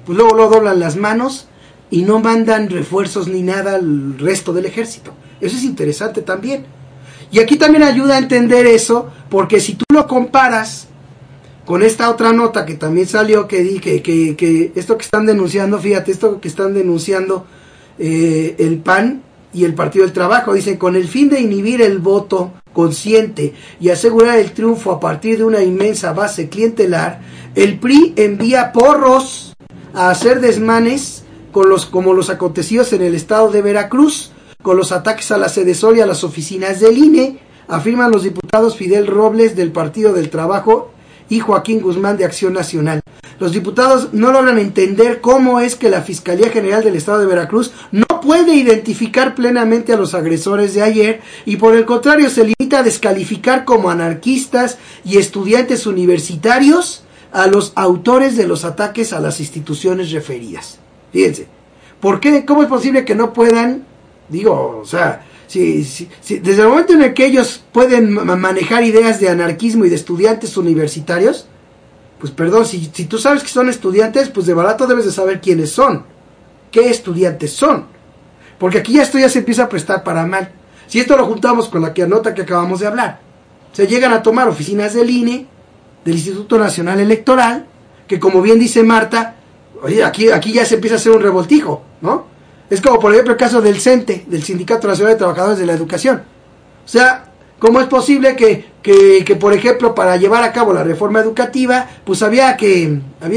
pues luego lo doblan las manos y no mandan refuerzos ni nada al resto del ejército. Eso es interesante también. Y aquí también ayuda a entender eso, porque si tú lo comparas con esta otra nota que también salió, que esto que están denunciando, fíjate, esto que están denunciando el PAN y el Partido del Trabajo, dicen, con el fin de inhibir el voto consciente y asegurar el triunfo a partir de una inmensa base clientelar, el PRI envía porros a hacer desmanes como los acontecidos en el estado de Veracruz, con los ataques a la sede Sol y a las oficinas del INE, afirman los diputados Fidel Robles del Partido del Trabajo y Joaquín Guzmán de Acción Nacional. Los diputados no logran entender cómo es que la Fiscalía General del Estado de Veracruz no puede identificar plenamente a los agresores de ayer y por el contrario se limita a descalificar como anarquistas y estudiantes universitarios a los autores de los ataques a las instituciones referidas. Fíjense, ¿por qué? ¿Cómo es posible que no puedan? Digo, o sea, si desde el momento en el que ellos pueden manejar ideas de anarquismo y de estudiantes universitarios, pues perdón, si tú sabes que son estudiantes, pues de barato debes de saber quiénes son, qué estudiantes son, porque aquí esto ya se empieza a prestar para mal. Si esto lo juntamos con la nota que acabamos de hablar, se llegan a tomar oficinas del INE, del Instituto Nacional Electoral, que como bien dice Marta, oye, aquí ya se empieza a hacer un revoltijo, ¿no? Es como por ejemplo el caso del CENTE, del Sindicato Nacional de Trabajadores de la Educación. O sea, ¿cómo es posible que por ejemplo, para llevar a cabo la reforma educativa, pues había que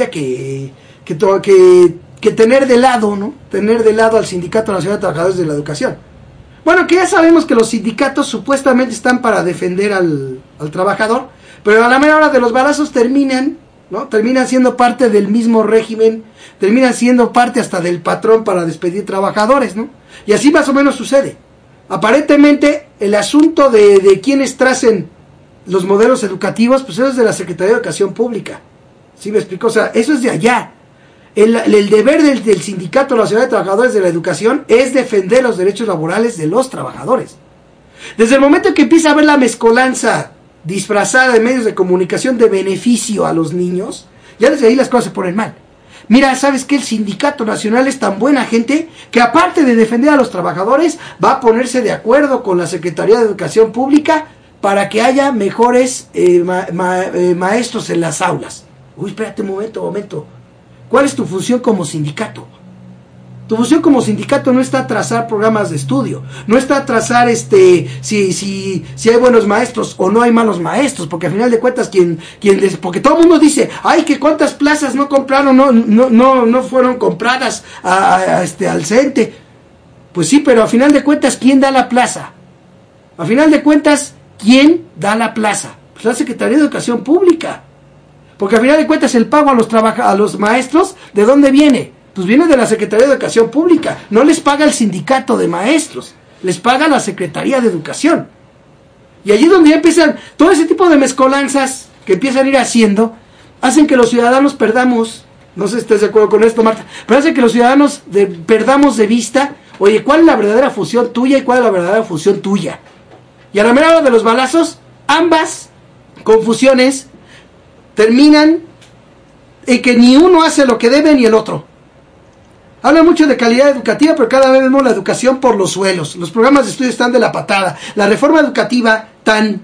tener de lado, ¿no? Tener de lado al Sindicato Nacional de Trabajadores de la Educación. Bueno, que ya sabemos que los sindicatos supuestamente están para defender al trabajador, pero a la mera hora de los balazos terminan, ¿no? Terminan siendo parte del mismo régimen, terminan siendo parte hasta del patrón para despedir trabajadores, ¿no? Y así más o menos sucede. Aparentemente, el asunto de quienes tracen los modelos educativos, pues eso es de la Secretaría de Educación Pública. ¿Sí me explico? O sea, eso es de allá. El deber del Sindicato Nacional de Trabajadores de la Educación es defender los derechos laborales de los trabajadores. Desde el momento en que empieza a haber la mezcolanza disfrazada de medios de comunicación de beneficio a los niños, ya desde ahí las cosas se ponen mal. Mira, ¿sabes qué? El Sindicato Nacional es tan buena gente que aparte de defender a los trabajadores, va a ponerse de acuerdo con la Secretaría de Educación Pública para que haya mejores maestros en las aulas. Uy, espérate un momento. ¿Cuál es tu función como sindicato? Tu función como sindicato no está trazar programas de estudio, no está trazar si hay buenos maestros o no hay malos maestros, porque al final de cuentas porque todo el mundo dice, ay, que cuántas plazas no compraron, no fueron compradas al CENTE. Pues sí, pero al final de cuentas, ¿quién da la plaza? Al final de cuentas, ¿quién da la plaza? Pues la Secretaría de Educación Pública. Porque al final de cuentas el pago a los maestros, ¿de dónde viene? Pues viene de la Secretaría de Educación Pública. No les paga el sindicato de maestros, les paga la Secretaría de Educación. Y allí donde ya empiezan todo ese tipo de mezcolanzas que empiezan a ir haciendo, hacen que los ciudadanos perdamos, no sé si estás de acuerdo con esto, Marta, pero hacen que los ciudadanos perdamos de vista, oye, ¿cuál es la verdadera función tuya y cuál es la verdadera función tuya? Y a la mera hora de los balazos, ambas confusiones terminan en que ni uno hace lo que debe ni el otro. Habla mucho de calidad educativa, pero cada vez vemos la educación por los suelos. Los programas de estudio están de la patada. La reforma educativa tan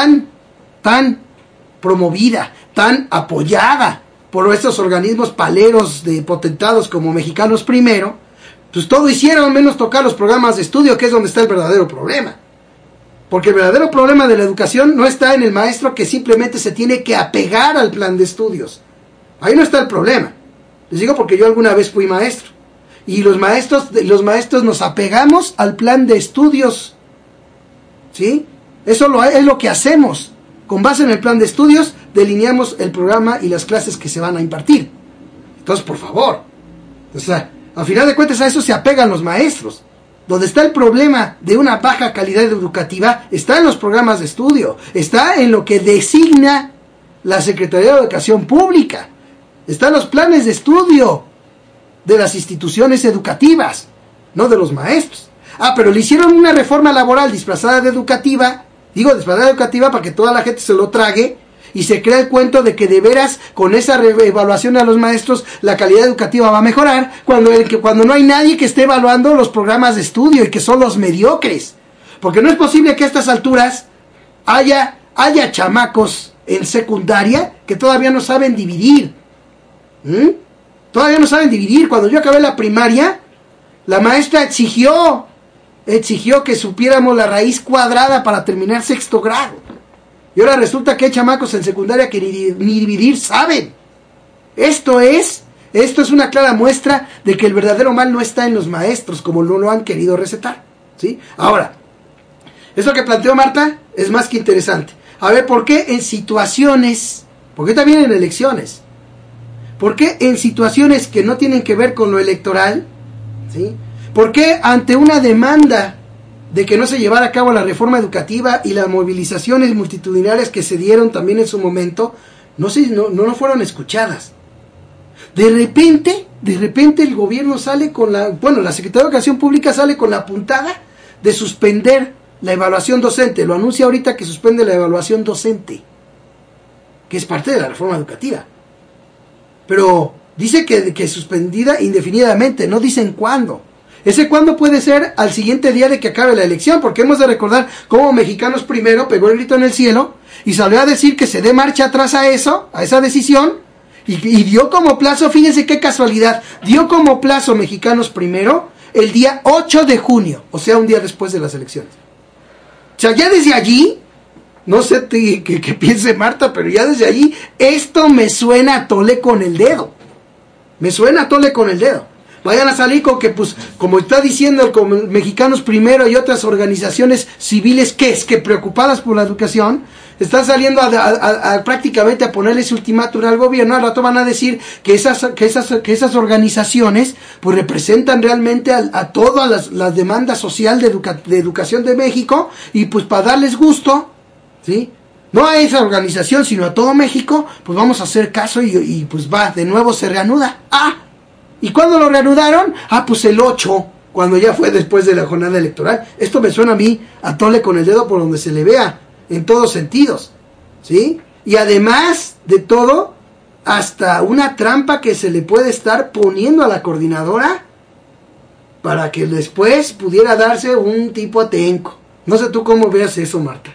promovida, tan apoyada por estos organismos paleros de potentados como Mexicanos Primero, pues todo hicieron menos tocar los programas de estudio, que es donde está el verdadero problema. Porque el verdadero problema de la educación no está en el maestro que simplemente se tiene que apegar al plan de estudios. Ahí no está el problema. Les digo porque yo alguna vez fui maestro. Y los maestros nos apegamos al plan de estudios. ¿Sí? Eso es lo que hacemos. Con base en el plan de estudios, delineamos el programa y las clases que se van a impartir. Entonces, por favor. O sea, al final de cuentas a eso se apegan los maestros. Donde está el problema de una baja calidad educativa, está en los programas de estudio, está en lo que designa la Secretaría de Educación Pública, está en los planes de estudio de las instituciones educativas, no de los maestros. Pero le hicieron una reforma laboral disfrazada de educativa, disfrazada de educativa para que toda la gente se lo trague, y se crea el cuento de que de veras con esa evaluación a los maestros la calidad educativa va a mejorar, cuando no hay nadie que esté evaluando los programas de estudio y que son los mediocres. Porque no es posible que a estas alturas haya chamacos en secundaria que todavía no saben dividir. Todavía no saben dividir. Cuando yo acabé la primaria, la maestra exigió que supiéramos la raíz cuadrada para terminar sexto grado. Y ahora resulta que hay chamacos en secundaria que ni dividir saben. Esto es una clara muestra de que el verdadero mal no está en los maestros, como lo han querido recetar, ¿sí? Ahora, esto que planteó Marta es más que interesante. A ver, ¿por qué en situaciones, por qué también en elecciones, por qué en situaciones que no tienen que ver con lo electoral, ¿sí? ¿Por qué ante una demanda de que no se llevara a cabo la reforma educativa y las movilizaciones multitudinarias que se dieron también en su momento, no fueron escuchadas? De repente el gobierno sale con la Secretaría de Educación Pública sale con la puntada de suspender la evaluación docente. Lo anuncia ahorita que suspende la evaluación docente, que es parte de la reforma educativa. Pero dice que suspendida indefinidamente, no dicen cuándo. Ese cuándo puede ser al siguiente día de que acabe la elección, porque hemos de recordar cómo Mexicanos Primero pegó el grito en el cielo y salió a decir que se dé marcha atrás a esa decisión, y dio como plazo, fíjense qué casualidad, dio como plazo Mexicanos Primero el día 8 de junio, o sea, un día después de las elecciones. O sea, ya desde allí, no sé qué piense Marta, pero ya desde allí, esto me suena a tole con el dedo. Me suena a tole con el dedo. Vayan a salir con que, pues, como está diciendo el Mexicanos Primero y otras organizaciones civiles que preocupadas por la educación, están saliendo a prácticamente a ponerle ese ultimátum al gobierno. Al rato van a decir que esas organizaciones pues representan realmente a todas las demandas social de educación de México, y pues para darles gusto, ¿sí?, no a esa organización sino a todo México, pues vamos a hacer caso y pues de nuevo se reanuda. ¿Y cuándo lo reanudaron? Pues el 8, cuando ya fue después de la jornada electoral. Esto me suena a mí a tole con el dedo por donde se le vea, en todos sentidos, ¿sí? Y además de todo, hasta una trampa que se le puede estar poniendo a la coordinadora para que después pudiera darse un tipo atenco. No sé tú cómo veas eso, Marta.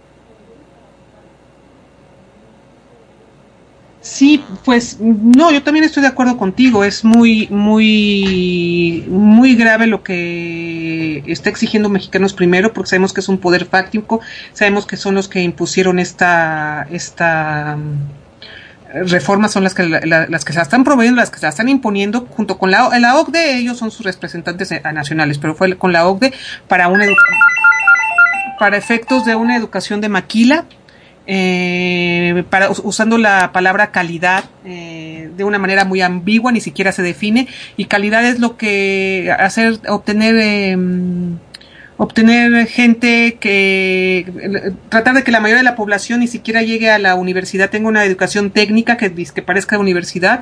Sí, pues no, yo también estoy de acuerdo contigo. Es muy grave lo que está exigiendo Mexicanos Primero, porque sabemos que es un poder fáctico, sabemos que son los que impusieron esta reformas, son las que se la están promoviendo, las que se la están imponiendo junto con la OCDE. Ellos son sus representantes nacionales, pero fue con la OCDE para efectos de una educación de maquila. Usando la palabra calidad de una manera muy ambigua, ni siquiera se define, y calidad es lo que obtener gente tratar de que la mayoría de la población ni siquiera llegue a la universidad, tenga una educación técnica que parezca universidad,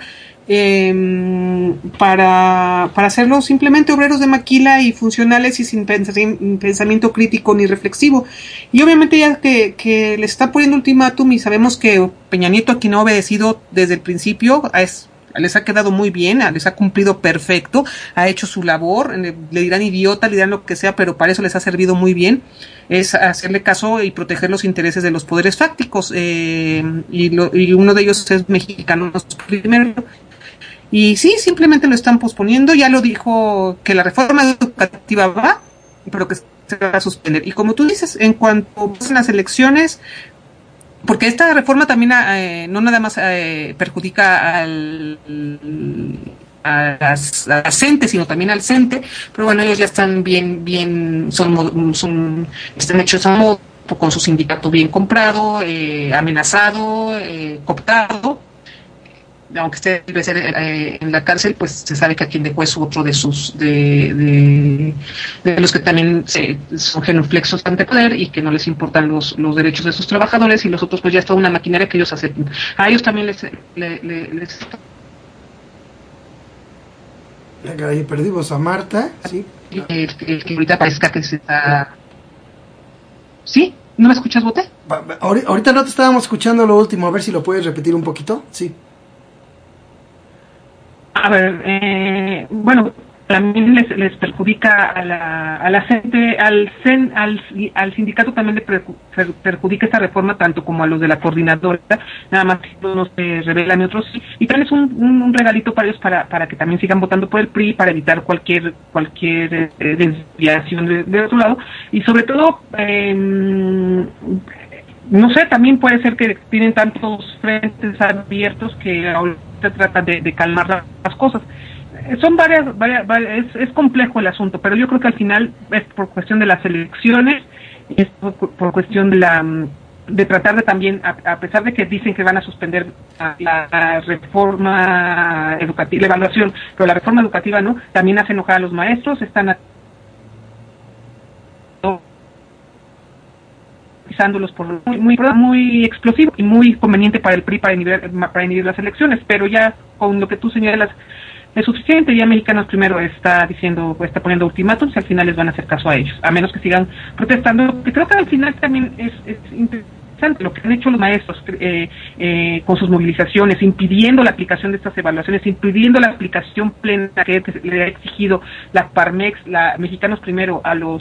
para hacerlos simplemente obreros de maquila y funcionales y sin pensamiento crítico ni reflexivo. Y obviamente ya que les está poniendo ultimátum, y sabemos que Peña Nieto aquí no ha obedecido desde el principio, les ha quedado muy bien, les ha cumplido perfecto, ha hecho su labor, le dirán idiota, le dirán lo que sea, pero para eso les ha servido muy bien, es hacerle caso y proteger los intereses de los poderes fácticos, y uno de ellos es Mexicanos Primero. Y sí, simplemente lo están posponiendo. Ya lo dijo que la reforma educativa va, pero que se va a suspender. Y como tú dices, en cuanto pasen las elecciones, porque esta reforma también no nada más perjudica a la CENTE, sino también al CENTE, pero bueno, ellos ya están bien, están hechos a modo, con su sindicato bien comprado, amenazado, cooptado. Aunque esté debe ser en la cárcel, pues se sabe que a quien dejó es otro de los que también son genuflexos ante poder y que no les importan los derechos de sus trabajadores, y los otros pues ya es toda una maquinaria que ellos aceptan. A ellos también les Ahí perdimos a Marta, ¿sí? El que ahorita parezca que se está... ¿Sí? ¿No me escuchas, Bote? Ahorita no te estábamos escuchando lo último, a ver si lo puedes repetir un poquito. Sí. A ver, bueno, también les perjudica a la gente, al sindicato también le perjudica esta reforma, tanto como a los de la coordinadora, nada más que no se revelan y otros sí, y también es un regalito para ellos para que también sigan votando por el PRI, para evitar cualquier desviación de otro lado, y sobre todo, no sé, también puede ser que tienen tantos frentes abiertos que ahorita tratan de calmar las cosas. Son varias, es complejo el asunto, pero yo creo que al final es por cuestión de las elecciones, es por cuestión de tratar de también, a pesar de que dicen que van a suspender la reforma educativa, la evaluación, pero la reforma educativa no, también hace enojar a los maestros, están utilizándolos por muy explosivo y muy conveniente para el PRI para inhibir las elecciones, pero ya con lo que tú señalas es suficiente. Ya Mexicanos Primero está poniendo ultimátums y al final les van a hacer caso a ellos, a menos que sigan protestando, que creo que al final también es interesante lo que han hecho los maestros con sus movilizaciones, impidiendo la aplicación de estas evaluaciones, impidiendo la aplicación plena que le ha exigido la Parmex, la Mexicanos Primero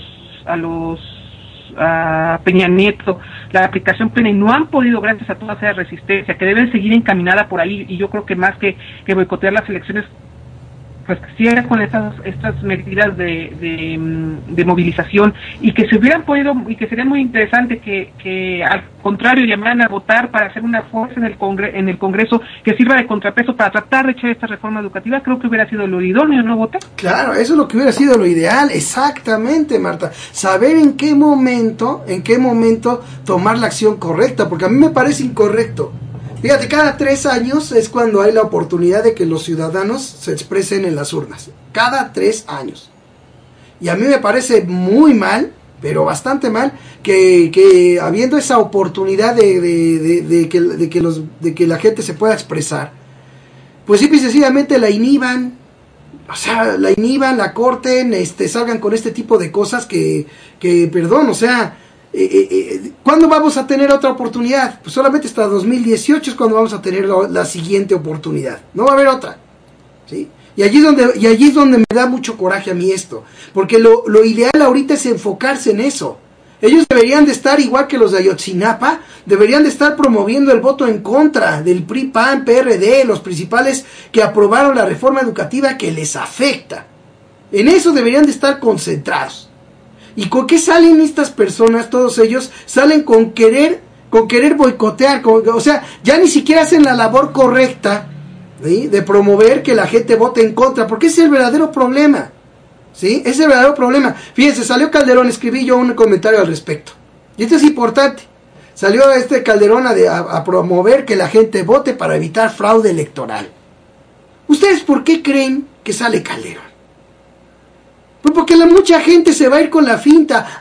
a Peña Nieto, la aplicación plena, y no han podido gracias a toda esa resistencia que deben seguir encaminada por ahí. Y yo creo que más que boicotear las elecciones, pues que sigan con estas medidas de movilización, y que se hubieran podido, y que sería muy interesante que al contrario llamaran a votar para hacer una fuerza en el Congreso que sirva de contrapeso para tratar de echar esta reforma educativa. Creo que hubiera sido lo idóneo, ¿no, Bote? Claro, eso es lo que hubiera sido lo ideal, exactamente, Marta. Saber en qué momento tomar la acción correcta, porque a mí me parece incorrecto. Fíjate, cada 3 años es cuando hay la oportunidad de que los ciudadanos se expresen en las urnas. Cada 3 años. Y a mí me parece muy mal, pero bastante mal, que habiendo esa oportunidad de que la gente se pueda expresar, pues simple y sencillamente la inhiban. O sea, la inhiban, la corten, salgan con este tipo de cosas que perdón, o sea... ¿cuándo vamos a tener otra oportunidad? Pues solamente hasta 2018 es cuando vamos a tener la siguiente oportunidad. No va a haber otra, ¿sí? Y allí es donde me da mucho coraje a mí esto, porque lo ideal ahorita es enfocarse en eso. Ellos deberían de estar igual que los de Ayotzinapa, deberían de estar promoviendo el voto en contra del PRI, PAN, PRD, los principales que aprobaron la reforma educativa que les afecta. En eso deberían de estar concentrados. ¿Y con qué salen estas personas? Todos ellos salen con querer boicotear, o sea, ya ni siquiera hacen la labor correcta, ¿sí?, de promover que la gente vote en contra, porque ese es el verdadero problema, ¿sí? Ese es el verdadero problema. Fíjense, salió Calderón, escribí yo un comentario al respecto, y esto es importante. Salió Calderón a promover que la gente vote para evitar fraude electoral. ¿Ustedes por qué creen que sale Calderón? Pues porque mucha gente se va a ir con la finta.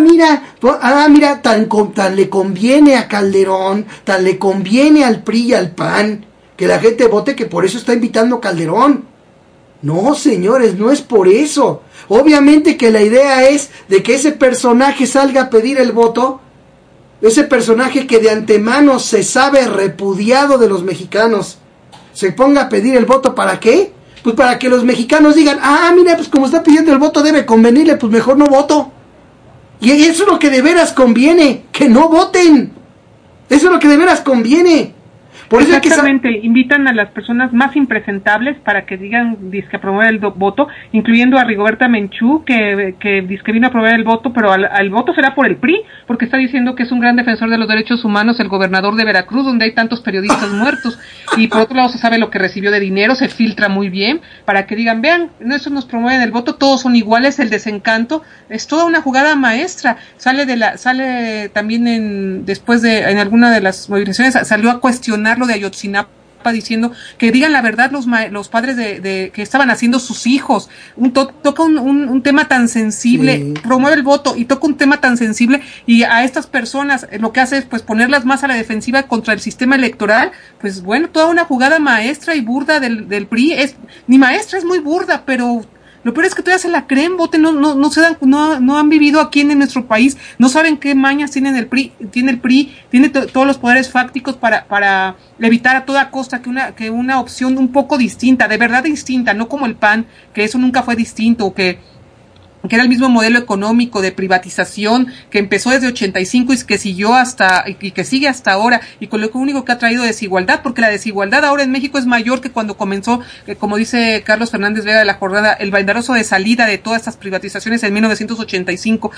Mira, tan le conviene a Calderón, tan le conviene al PRI y al PAN que la gente vote, que por eso está invitando a Calderón. No, señores, no es por eso. Obviamente que la idea es de que ese personaje salga a pedir el voto, ese personaje que de antemano se sabe repudiado de los mexicanos, se ponga a pedir el voto. ¿Para qué? Pues para que los mexicanos digan, mira, pues como está pidiendo el voto debe convenirle, pues mejor no voto. Y eso es lo que de veras conviene, que no voten. Eso es lo que de veras conviene. Por eso exactamente, es que invitan a las personas más impresentables para que digan, dizque a promover el voto, incluyendo a Rigoberta Menchú, que dizque vino a promover el voto, pero al voto será por el PRI, porque está diciendo que es un gran defensor de los derechos humanos, el gobernador de Veracruz, donde hay tantos periodistas muertos, y por otro lado se sabe lo que recibió de dinero, se filtra muy bien, para que digan, vean, eso nos promueven el voto, todos son iguales, el desencanto, es toda una jugada maestra. Sale también en alguna de las movilizaciones, salió a cuestionar lo de Ayotzinapa, diciendo que digan la verdad los padres de que estaban haciendo sus hijos. Toca un tema tan sensible, sí. Promueve el voto y toca un tema tan sensible, y a estas personas lo que hace es pues ponerlas más a la defensiva contra el sistema electoral. Pues bueno, toda una jugada maestra y burda del PRI, ni maestra, es muy burda, pero Lo peor es que todavía se la creen, voten, no se dan, no han vivido aquí en nuestro país, no saben qué mañas tiene el PRI, tiene todos los poderes fácticos para evitar a toda costa que una opción un poco distinta, de verdad distinta, no como el PAN, que eso nunca fue distinto, que era el mismo modelo económico de privatización que empezó desde 85 y que siguió y que sigue hasta ahora, y con lo único que ha traído desigualdad, porque la desigualdad ahora en México es mayor que cuando comenzó, como dice Carlos Fernández Vega de la Jornada, el banderazo de salida de todas estas privatizaciones en 1985.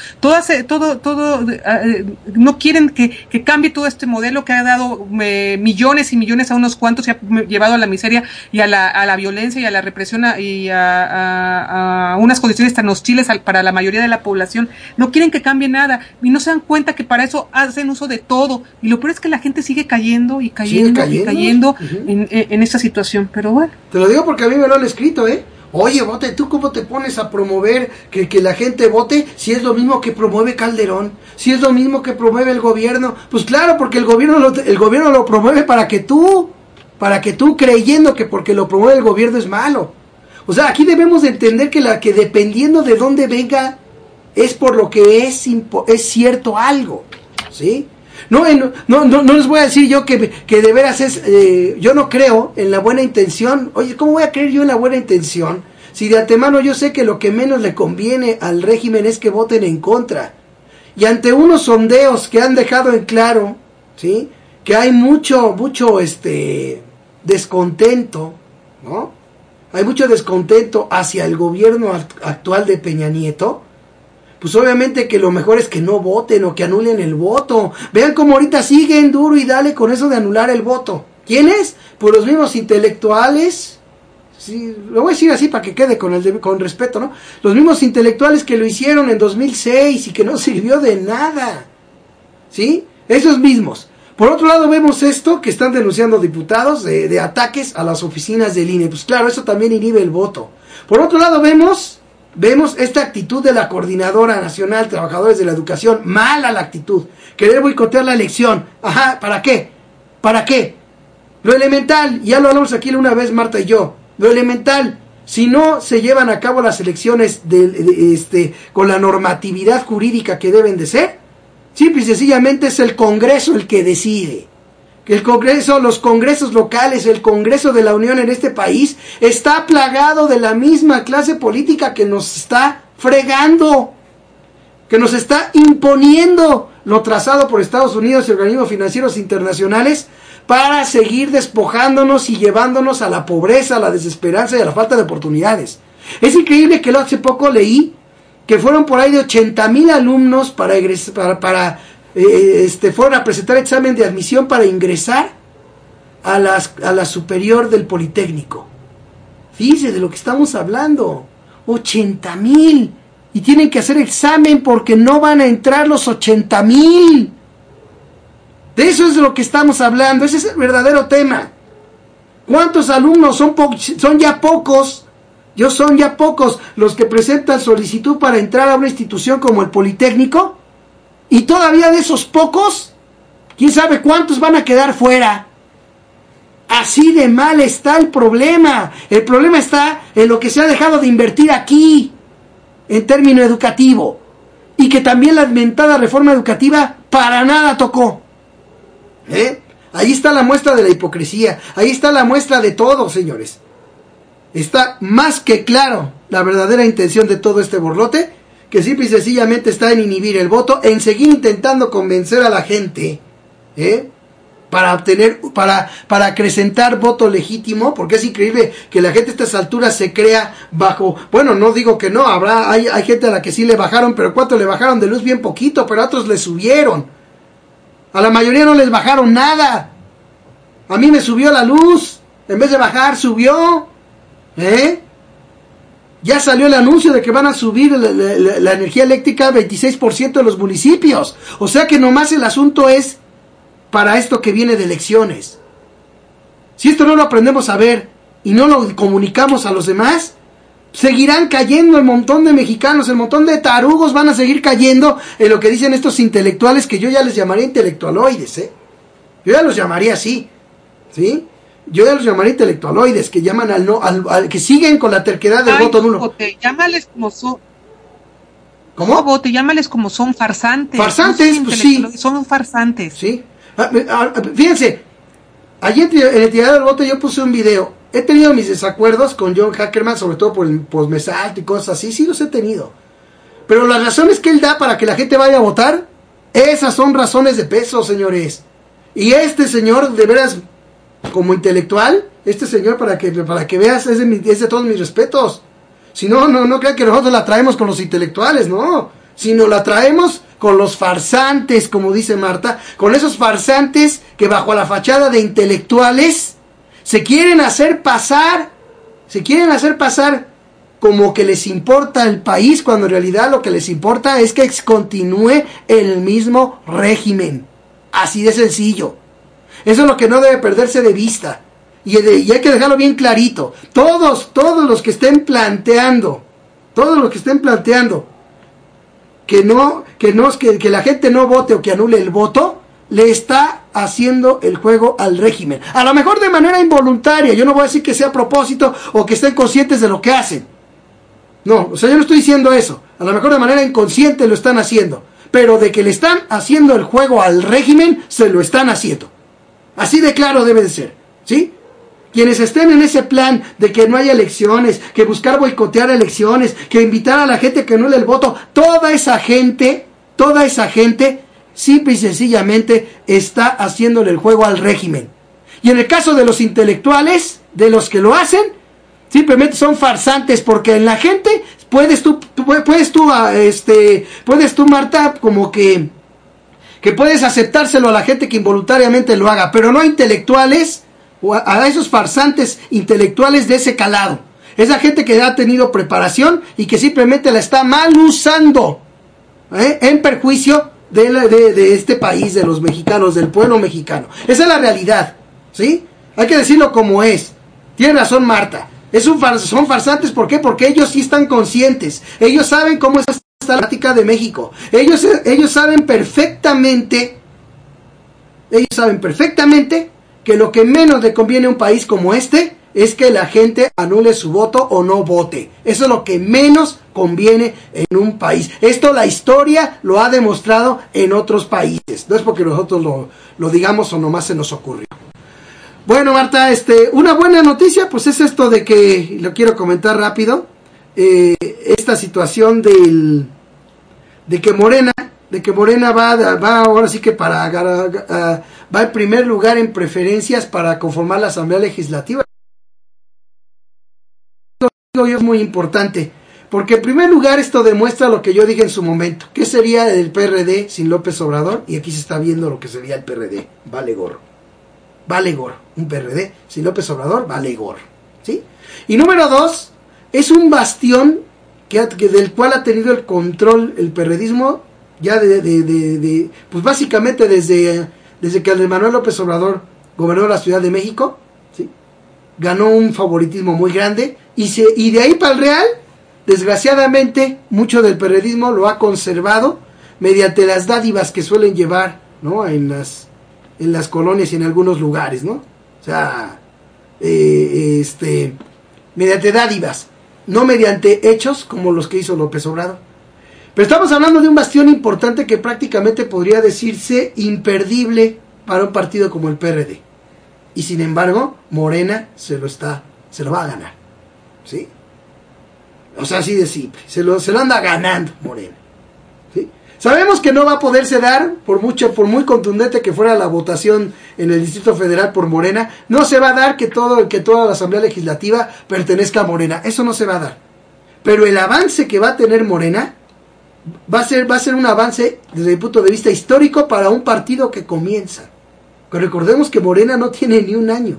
No quieren que cambie todo este modelo que ha dado millones y millones a unos cuantos y ha llevado a la miseria y a la violencia y a la represión y a unas condiciones tan hostiles para la mayoría de la población. No quieren que cambie nada y no se dan cuenta que para eso hacen uso de todo, y lo peor es que la gente sigue cayendo y cayendo en esta situación. Pero bueno, te lo digo porque a mí me lo han escrito, oye, vote, ¿tú cómo te pones a promover que la gente vote si es lo mismo que promueve Calderón? Si es lo mismo que promueve el gobierno. Pues claro, porque el gobierno lo promueve para que tú creyendo que porque lo promueve el gobierno es malo. O sea, aquí debemos de entender que dependiendo de dónde venga, es por lo que es cierto algo, ¿sí? No les voy a decir yo que de veras yo no creo en la buena intención. Oye, ¿cómo voy a creer yo en la buena intención si de antemano yo sé que lo que menos le conviene al régimen es que voten en contra? Y ante unos sondeos que han dejado en claro, ¿sí?, que hay mucho descontento, ¿no? Hay mucho descontento hacia el gobierno actual de Peña Nieto. Pues obviamente que lo mejor es que no voten o que anulen el voto. Vean cómo ahorita siguen duro y dale con eso de anular el voto. ¿Quiénes? Pues los mismos intelectuales. Sí, lo voy a decir así para que quede con respeto, ¿no? Los mismos intelectuales que lo hicieron en 2006 y que no sirvió de nada. ¿Sí? Esos mismos. Por otro lado vemos esto que están denunciando diputados de ataques a las oficinas del INE. Pues claro, eso también inhibe el voto. Por otro lado vemos esta actitud de la Coordinadora Nacional de Trabajadores de la Educación. Mala la actitud. Querer boicotear la elección. Ajá, ¿para qué? ¿Para qué? Lo elemental, ya lo hablamos aquí una vez Marta y yo. Lo elemental, si no se llevan a cabo las elecciones con la normatividad jurídica que deben de ser, simple y sencillamente es el Congreso el que decide. El Congreso, los congresos locales, el Congreso de la Unión en este país está plagado de la misma clase política que nos está fregando, que nos está imponiendo lo trazado por Estados Unidos y organismos financieros internacionales para seguir despojándonos y llevándonos a la pobreza, a la desesperanza y a la falta de oportunidades. Es increíble que hace poco leí que fueron por ahí de 80,000 alumnos fueron a presentar examen de admisión para ingresar a la superior del Politécnico. Fíjense de lo que estamos hablando, 80,000, y tienen que hacer examen porque no van a entrar los 80,000. De eso es de lo que estamos hablando, ese es el verdadero tema. ¿Cuántos alumnos? Son ya pocos los que presentan solicitud para entrar a una institución como el Politécnico, y todavía de esos pocos, quién sabe cuántos van a quedar fuera. Así de mal está el problema. El problema está en lo que se ha dejado de invertir aquí, en término educativo, y que también la mentada reforma educativa para nada tocó. Ahí está la muestra de la hipocresía, ahí está la muestra de todo, señores. Está más que claro la verdadera intención de todo este borlote, que simple y sencillamente está en inhibir el voto, en seguir intentando convencer a la gente, para acrecentar voto legítimo, porque es increíble que la gente a estas alturas se crea bajo, bueno, no digo que no, hay gente a la que sí le bajaron, pero ¿cuánto le bajaron de luz? Bien poquito, pero a otros le subieron. A la mayoría no les bajaron nada. A mí me subió la luz, en vez de bajar, subió. Ya salió el anuncio de que van a subir la energía eléctrica al 26% de los municipios. O sea que nomás el asunto es para esto que viene de elecciones. Si esto no lo aprendemos a ver y no lo comunicamos a los demás, seguirán cayendo el montón de mexicanos, el montón de tarugos van a seguir cayendo en lo que dicen estos intelectuales, que yo ya les llamaría intelectualoides, Yo ya los llamaría así, ¿sí? Yo ya los llamaré intelectualoides, que llaman que siguen con la terquedad del voto nulo. Bote, llámales como son. ¿Cómo? No, Bote, llámales como son, farsantes. Farsantes, No, pues sí. Son farsantes. Sí. Fíjense, allí en la entidad del voto yo puse un video. He tenido mis desacuerdos con John Hackerman, sobre todo por el postmesalto y cosas así, sí los he tenido. Pero las razones que él da para que la gente vaya a votar, esas son razones de peso, señores. Y este señor, de veras, como intelectual, este señor, para que veas, es de todos mis respetos. Si no crean que nosotros la traemos con los intelectuales, no. Sino la traemos con los farsantes, como dice Marta, con esos farsantes que bajo la fachada de intelectuales se quieren hacer pasar como que les importa el país, cuando en realidad lo que les importa es que continúe el mismo régimen. Así de sencillo. Eso es lo que no debe perderse de vista. Y hay que dejarlo bien clarito. Todos los que estén planteando que la gente no vote o que anule el voto, le está haciendo el juego al régimen. A lo mejor de manera involuntaria. Yo no voy a decir que sea a propósito o que estén conscientes de lo que hacen. No, o sea, yo no estoy diciendo eso. A lo mejor de manera inconsciente lo están haciendo. Pero de que le están haciendo el juego al régimen, se lo están haciendo. Así de claro debe de ser, ¿sí? Quienes estén en ese plan de que no haya elecciones, que buscar boicotear elecciones, que invitar a la gente que anule el voto, toda esa gente, simple y sencillamente está haciéndole el juego al régimen. Y en el caso de los intelectuales, de los que lo hacen, simplemente son farsantes, porque en la gente puedes tú, Marta, como que puedes aceptárselo a la gente que involuntariamente lo haga, pero no a intelectuales, o a esos farsantes intelectuales de ese calado. Esa gente que ha tenido preparación y que simplemente la está mal usando, en perjuicio de este país, de los mexicanos, del pueblo mexicano. Esa es la realidad, ¿sí? Hay que decirlo como es. Tiene razón Marta. Son farsantes, ¿por qué? Porque ellos sí están conscientes. Ellos saben cómo es esta política de México. Ellos saben perfectamente que lo que menos le conviene a un país como este es que la gente anule su voto o no vote. Eso es lo que menos conviene en un país. Esto la historia lo ha demostrado en otros países. No es porque nosotros lo digamos o nomás se nos ocurrió. Bueno, Marta, una buena noticia pues es esto de que, lo quiero comentar rápido, esta situación de que Morena va ahora sí que va en primer lugar en preferencias para conformar la Asamblea Legislativa. Esto es muy importante, porque en primer lugar esto demuestra lo que yo dije en su momento. ¿Qué sería el PRD sin López Obrador? Y aquí se está viendo lo que sería el PRD. Vale gorro. Un PRD sin López Obrador vale gorro, ¿sí? Y número 2, es un bastión del cual ha tenido el control el perredismo ya pues básicamente desde que Andrés Manuel López Obrador gobernó la Ciudad de México, ¿sí? Ganó un favoritismo muy grande y de ahí para el Real, desgraciadamente, mucho del perredismo lo ha conservado mediante las dádivas que suelen llevar, ¿no? en las colonias y en algunos lugares, ¿no? O sea, mediante dádivas, no mediante hechos como los que hizo López Obrador. Pero estamos hablando de un bastión importante que prácticamente podría decirse imperdible para un partido como el PRD. Y sin embargo, Morena se lo va a ganar, ¿sí? O sea, así de simple, se lo anda ganando Morena, ¿sí? Sabemos que no va a poderse dar, por muy contundente que fuera la votación en el Distrito Federal por Morena, no se va a dar que toda la Asamblea Legislativa pertenezca a Morena. Eso no se va a dar. Pero el avance que va a tener Morena va a ser un avance desde el punto de vista histórico para un partido que comienza. Pero recordemos que Morena no tiene ni un año.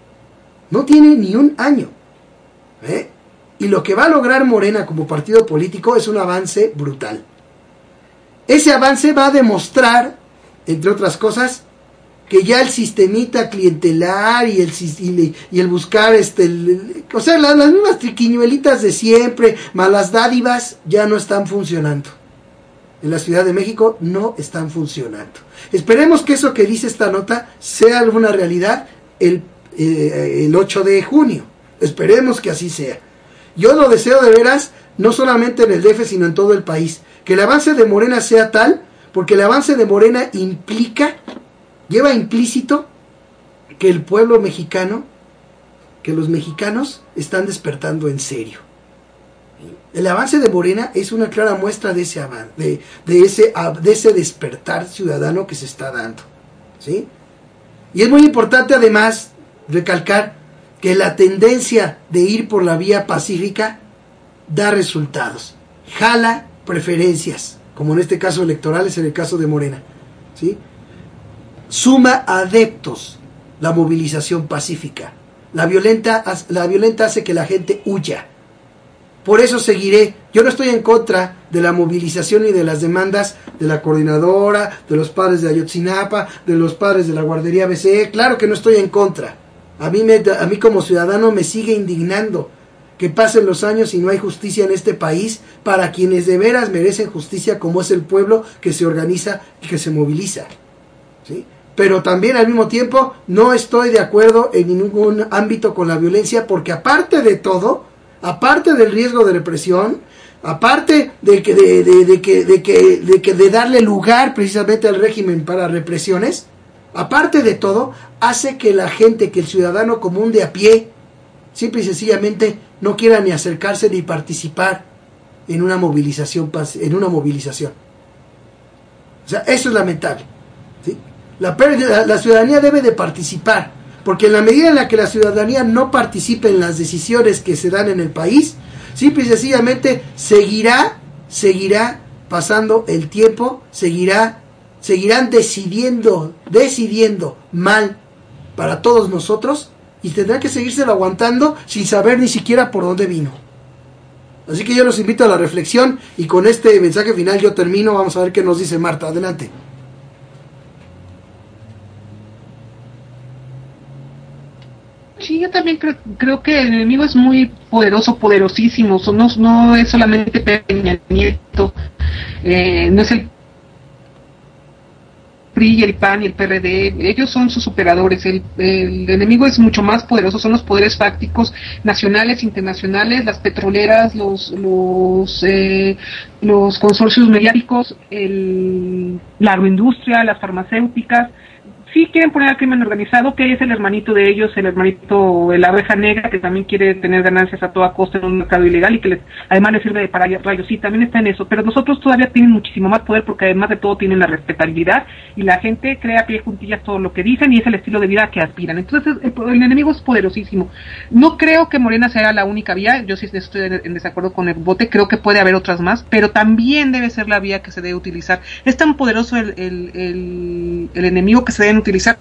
Y lo que va a lograr Morena como partido político es un avance brutal. Ese avance va a demostrar, entre otras cosas, que ya el sistemita clientelar y el buscar o sea, las mismas triquiñuelitas de siempre, más las dádivas, ya no están funcionando. En la Ciudad de México no están funcionando. Esperemos que eso que dice esta nota sea alguna realidad. el 8 de junio. Esperemos que así sea. Yo lo deseo de veras, no solamente en el DF, sino en todo el país. Que el avance de Morena sea tal, porque el avance de Morena lleva implícito que el pueblo mexicano, que los mexicanos están despertando en serio. El avance de Morena es una clara muestra de ese despertar ciudadano que se está dando, ¿sí? Y es muy importante además recalcar que la tendencia de ir por la vía pacífica da resultados, jala preferencias, como en este caso electorales, en el caso de Morena, ¿sí? Suma adeptos la movilización pacífica. La violenta hace que la gente huya. Por eso seguiré. Yo no estoy en contra de la movilización y de las demandas de la coordinadora, de los padres de Ayotzinapa, de los padres de la guardería BCE. Claro que no estoy en contra. A mí como ciudadano me sigue indignando que pasen los años y no hay justicia en este país para quienes de veras merecen justicia, como es el pueblo que se organiza y que se moviliza, ¿sí? Pero también al mismo tiempo no estoy de acuerdo en ningún ámbito con la violencia, porque aparte de todo, aparte del riesgo de represión, aparte de darle lugar precisamente al régimen para represiones, aparte de todo, hace que la gente, que el ciudadano común de a pie, simple y sencillamente no quiera ni acercarse ni participar en una movilización. O sea, eso es lamentable, ¿sí? La ciudadanía debe de participar, porque en la medida en la que la ciudadanía no participe en las decisiones que se dan en el país, simple y sencillamente seguirá pasando el tiempo, seguirán decidiendo mal para todos nosotros, y tendrá que seguírselo aguantando sin saber ni siquiera por dónde vino. Así que yo los invito a la reflexión, y con este mensaje final yo termino. Vamos a ver qué nos dice Marta. Adelante. Sí, yo también creo que el enemigo es muy poderoso, poderosísimo. No es solamente Peña Nieto, no es el PRI y el PAN y el PRD. Ellos son sus operadores. El enemigo es mucho más poderoso, son los poderes fácticos nacionales, internacionales, las petroleras, los consorcios mediáticos, la agroindustria, las farmacéuticas. Sí quieren poner al crimen organizado, que es el hermanito de ellos, la abeja negra, que también quiere tener ganancias a toda costa en un mercado ilegal y que además les sirve para rayos. Sí, también está en eso, pero nosotros todavía tienen muchísimo más poder, porque además de todo tienen la respetabilidad y la gente crea a pie juntillas todo lo que dicen, y es el estilo de vida que aspiran. Entonces el enemigo es poderosísimo. No creo que Morena sea la única vía. Yo sí estoy en desacuerdo con el bote. Creo que puede haber otras más, pero también debe ser la vía que se debe utilizar. Es tan poderoso el enemigo que se deben utilizar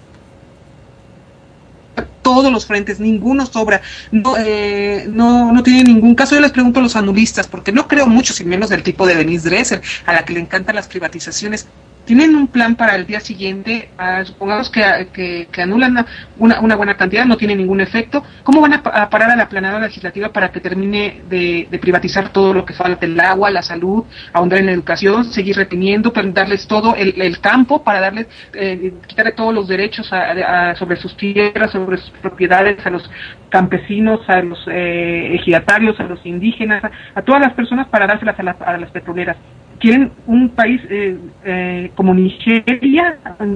todos los frentes, ninguno sobra, no tiene ningún caso. Yo les pregunto a los anulistas, porque no creo mucho, sin menos del tipo de Denise Dresser, a la que le encantan las privatizaciones. ¿Tienen un plan para el día siguiente? Supongamos que anulan una buena cantidad, no tiene ningún efecto. ¿Cómo van a parar a la planadora legislativa para que termine de privatizar todo lo que falta? El agua, la salud, ahondar en la educación, seguir reprimiendo, darles todo el campo, para darles, quitarle todos los derechos sobre sus tierras, sobre sus propiedades, a los campesinos, a los ejidatarios, a los indígenas, a todas las personas, para dárselas a las petroleras? Quieren un país como Nigeria,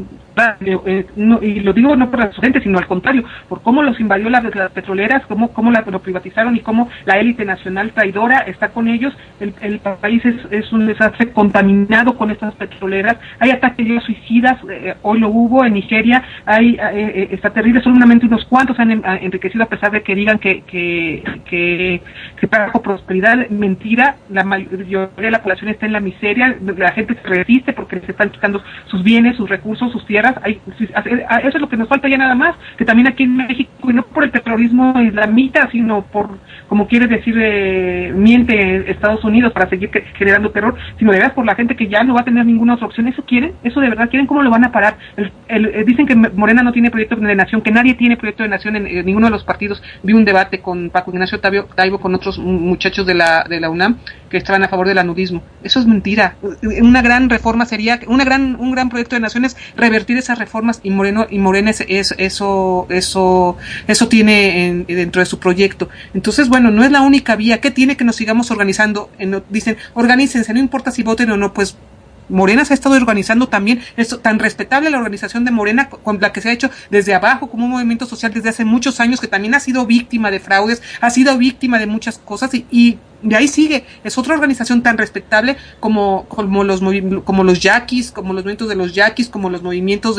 y lo digo no por la gente, sino al contrario, por cómo los invadió las petroleras, cómo lo privatizaron, y cómo la élite nacional traidora está con ellos. El país es un desastre, contaminado con estas petroleras. Hay ataques suicidas, hoy lo hubo en Nigeria. Está terrible. Solamente unos cuantos han enriquecido, a pesar de que digan que trajo prosperidad. Mentira. La mayoría de la población está en la miseria. La gente se resiste porque les están quitando sus bienes, sus recursos, sus tierras. Eso es lo que nos falta ya, nada más. Que también aquí en México, y no por el terrorismo islamita, sino por, como quiere decir, miente Estados Unidos para seguir generando terror, sino de verdad por la gente que ya no va a tener ninguna otra opción. ¿Eso quieren? ¿Eso de verdad quieren? ¿Cómo lo van a parar? Dicen que Morena no tiene proyecto de nación, que nadie tiene proyecto de nación en ninguno de los partidos. Vi un debate con Paco Ignacio Taibo con otros muchachos de la UNAM, que estaban a favor del nudismo. Eso es mentira. Una gran reforma sería, un gran proyecto de naciones, revertir esas reformas, y Morena eso tiene dentro de su proyecto. Entonces, bueno, no es la única vía. ¿Qué tiene que nos sigamos organizando? Dicen, organícense, no importa si voten o no, pues Morena se ha estado organizando también. Es tan respetable la organización de Morena, con la que se ha hecho desde abajo como un movimiento social desde hace muchos años, que también ha sido víctima de fraudes, ha sido víctima de muchas cosas, y de ahí sigue. Es otra organización tan respetable como los yaquis, como los movimientos de los yaquis, como los movimientos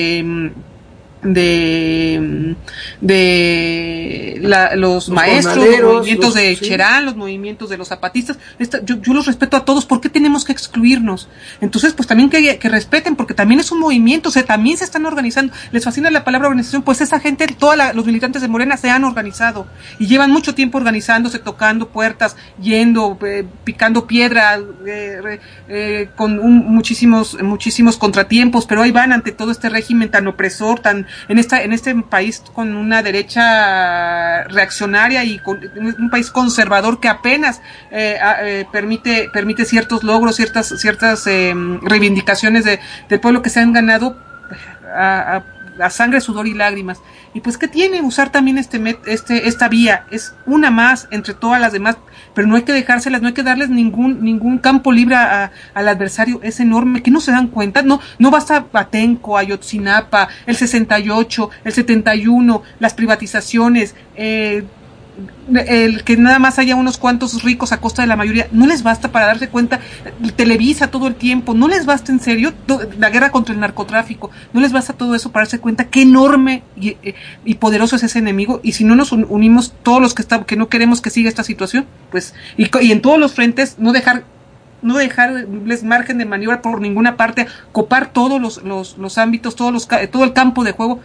los maestros, los movimientos de Cherán, los movimientos de los zapatistas. Yo los respeto a todos. ¿Por qué tenemos que excluirnos? Entonces, pues también que respeten, porque también es un movimiento, también se están organizando. Les fascina la palabra organización, pues esa gente, los militantes de Morena se han organizado y llevan mucho tiempo organizándose, tocando puertas, yendo, picando piedra, con muchísimos contratiempos, pero ahí van ante todo este régimen tan opresor, en este país con una derecha reaccionaria y con un país conservador que apenas permite ciertos logros, ciertas reivindicaciones del pueblo que se han ganado a sangre, sudor y lágrimas. Y pues, ¿qué tiene usar también esta vía? Es una más entre todas las demás, pero no hay que dejárselas, no hay que darles ningún campo libre al adversario. Es enorme, que no se dan cuenta. No basta Atenco, Ayotzinapa, el 68, el 71, las privatizaciones, el que nada más haya unos cuantos ricos a costa de la mayoría. No les basta para darse cuenta. Televisa todo el tiempo, no les basta, en serio, la guerra contra el narcotráfico, no les basta todo eso para darse cuenta qué enorme y poderoso es ese enemigo. Y si no nos unimos todos los que no queremos que siga esta situación, pues, y en todos los frentes, no dejarles margen de maniobra por ninguna parte, copar todos los ámbitos, todo el campo de juego.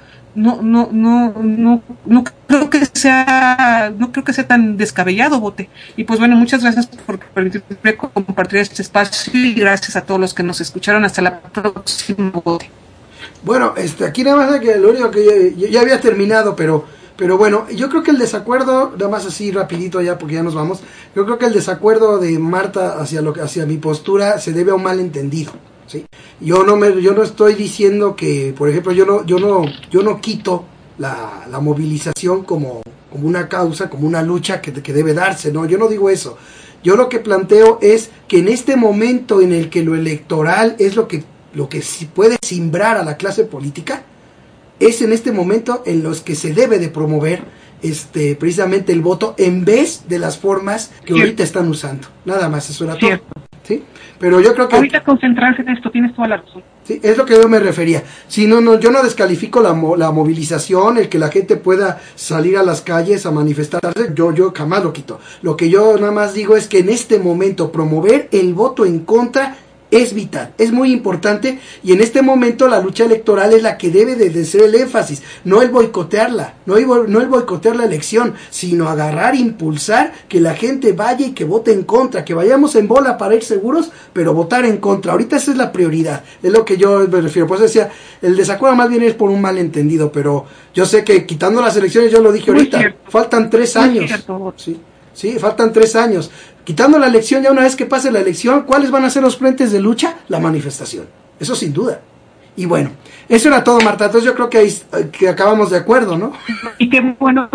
No creo que sea tan descabellado, Bote. Y pues bueno, muchas gracias por permitirme compartir este espacio, y gracias a todos los que nos escucharon. Hasta la próxima, Bote. Bueno, aquí nada más que lo único que yo ya había terminado, pero bueno, yo creo que el desacuerdo, nada más así rapidito ya porque ya nos vamos, yo creo que el desacuerdo de Marta hacia mi postura se debe a un malentendido. ¿Sí? Yo no estoy diciendo que, por ejemplo, yo no quito la movilización como una causa, como una lucha que debe darse, no, yo no digo eso. Yo lo que planteo es que en este momento en el que lo electoral es lo que puede simbrar a la clase política, es en este momento en los que se debe de promover precisamente el voto, en vez de las formas que ahorita están usando. Nada más, eso era todo. ¿Sí? Pero yo creo que ahorita concentrarse en esto, tienes toda la razón. Sí, es lo que yo me refería. Si no, yo no descalifico la movilización, el que la gente pueda salir a las calles a manifestarse, yo jamás lo quito. Lo que yo nada más digo es que en este momento promover el voto en contra es vital, es muy importante, y en este momento la lucha electoral es la que debe de ser el énfasis, no el boicotearla, no el boicotear la elección, sino agarrar, impulsar que la gente vaya y que vote en contra, que vayamos en bola para ir seguros, pero votar en contra. Ahorita esa es la prioridad, es lo que yo me refiero. Pues decía, el desacuerdo más bien es por un malentendido, pero yo sé que quitando las elecciones, yo lo dije ahorita, faltan 3 años. Sí, faltan 3 años. Quitando la elección, ya una vez que pase la elección, ¿cuáles van a ser los frentes de lucha? La manifestación. Eso sin duda. Y bueno, eso era todo, Marta. Entonces yo creo que acabamos de acuerdo, ¿no? Y qué bueno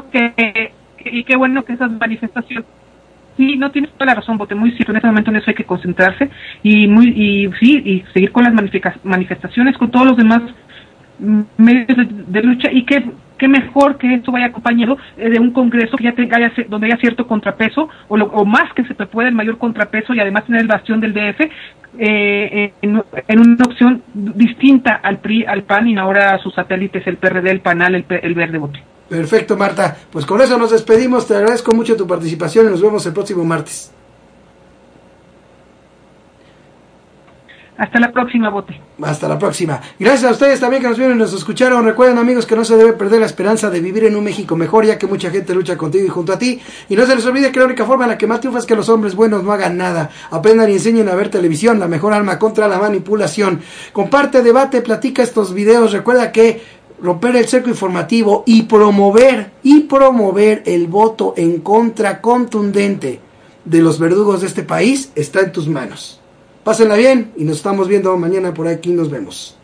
que esas manifestaciones... Sí, no tienes toda la razón, Bote, muy cierto. En este momento en eso hay que concentrarse y seguir con las manifestaciones, con todos los demás medios de lucha, y qué mejor que esto vaya acompañado de un congreso que ya donde haya cierto contrapeso, o más que se te pueda el mayor contrapeso, y además tener el bastión del DF en una opción distinta al PRI, al PAN, y ahora a sus satélites, el PRD, el PANAL, el Verde, Bote. Perfecto, Marta. Pues con eso nos despedimos. Te agradezco mucho tu participación y nos vemos el próximo martes. Hasta la próxima, Bote. Hasta la próxima. Gracias a ustedes también que nos vieron y nos escucharon. Recuerden, amigos, que no se debe perder la esperanza de vivir en un México mejor, ya que mucha gente lucha contigo y junto a ti. Y no se les olvide que la única forma en la que más triunfa es que los hombres buenos no hagan nada. Aprendan y enseñen a ver televisión, la mejor arma contra la manipulación. Comparte, debate, platica estos videos. Recuerda que romper el cerco informativo y promover el voto en contra contundente de los verdugos de este país está en tus manos. Pásenla bien y nos estamos viendo mañana por aquí, nos vemos.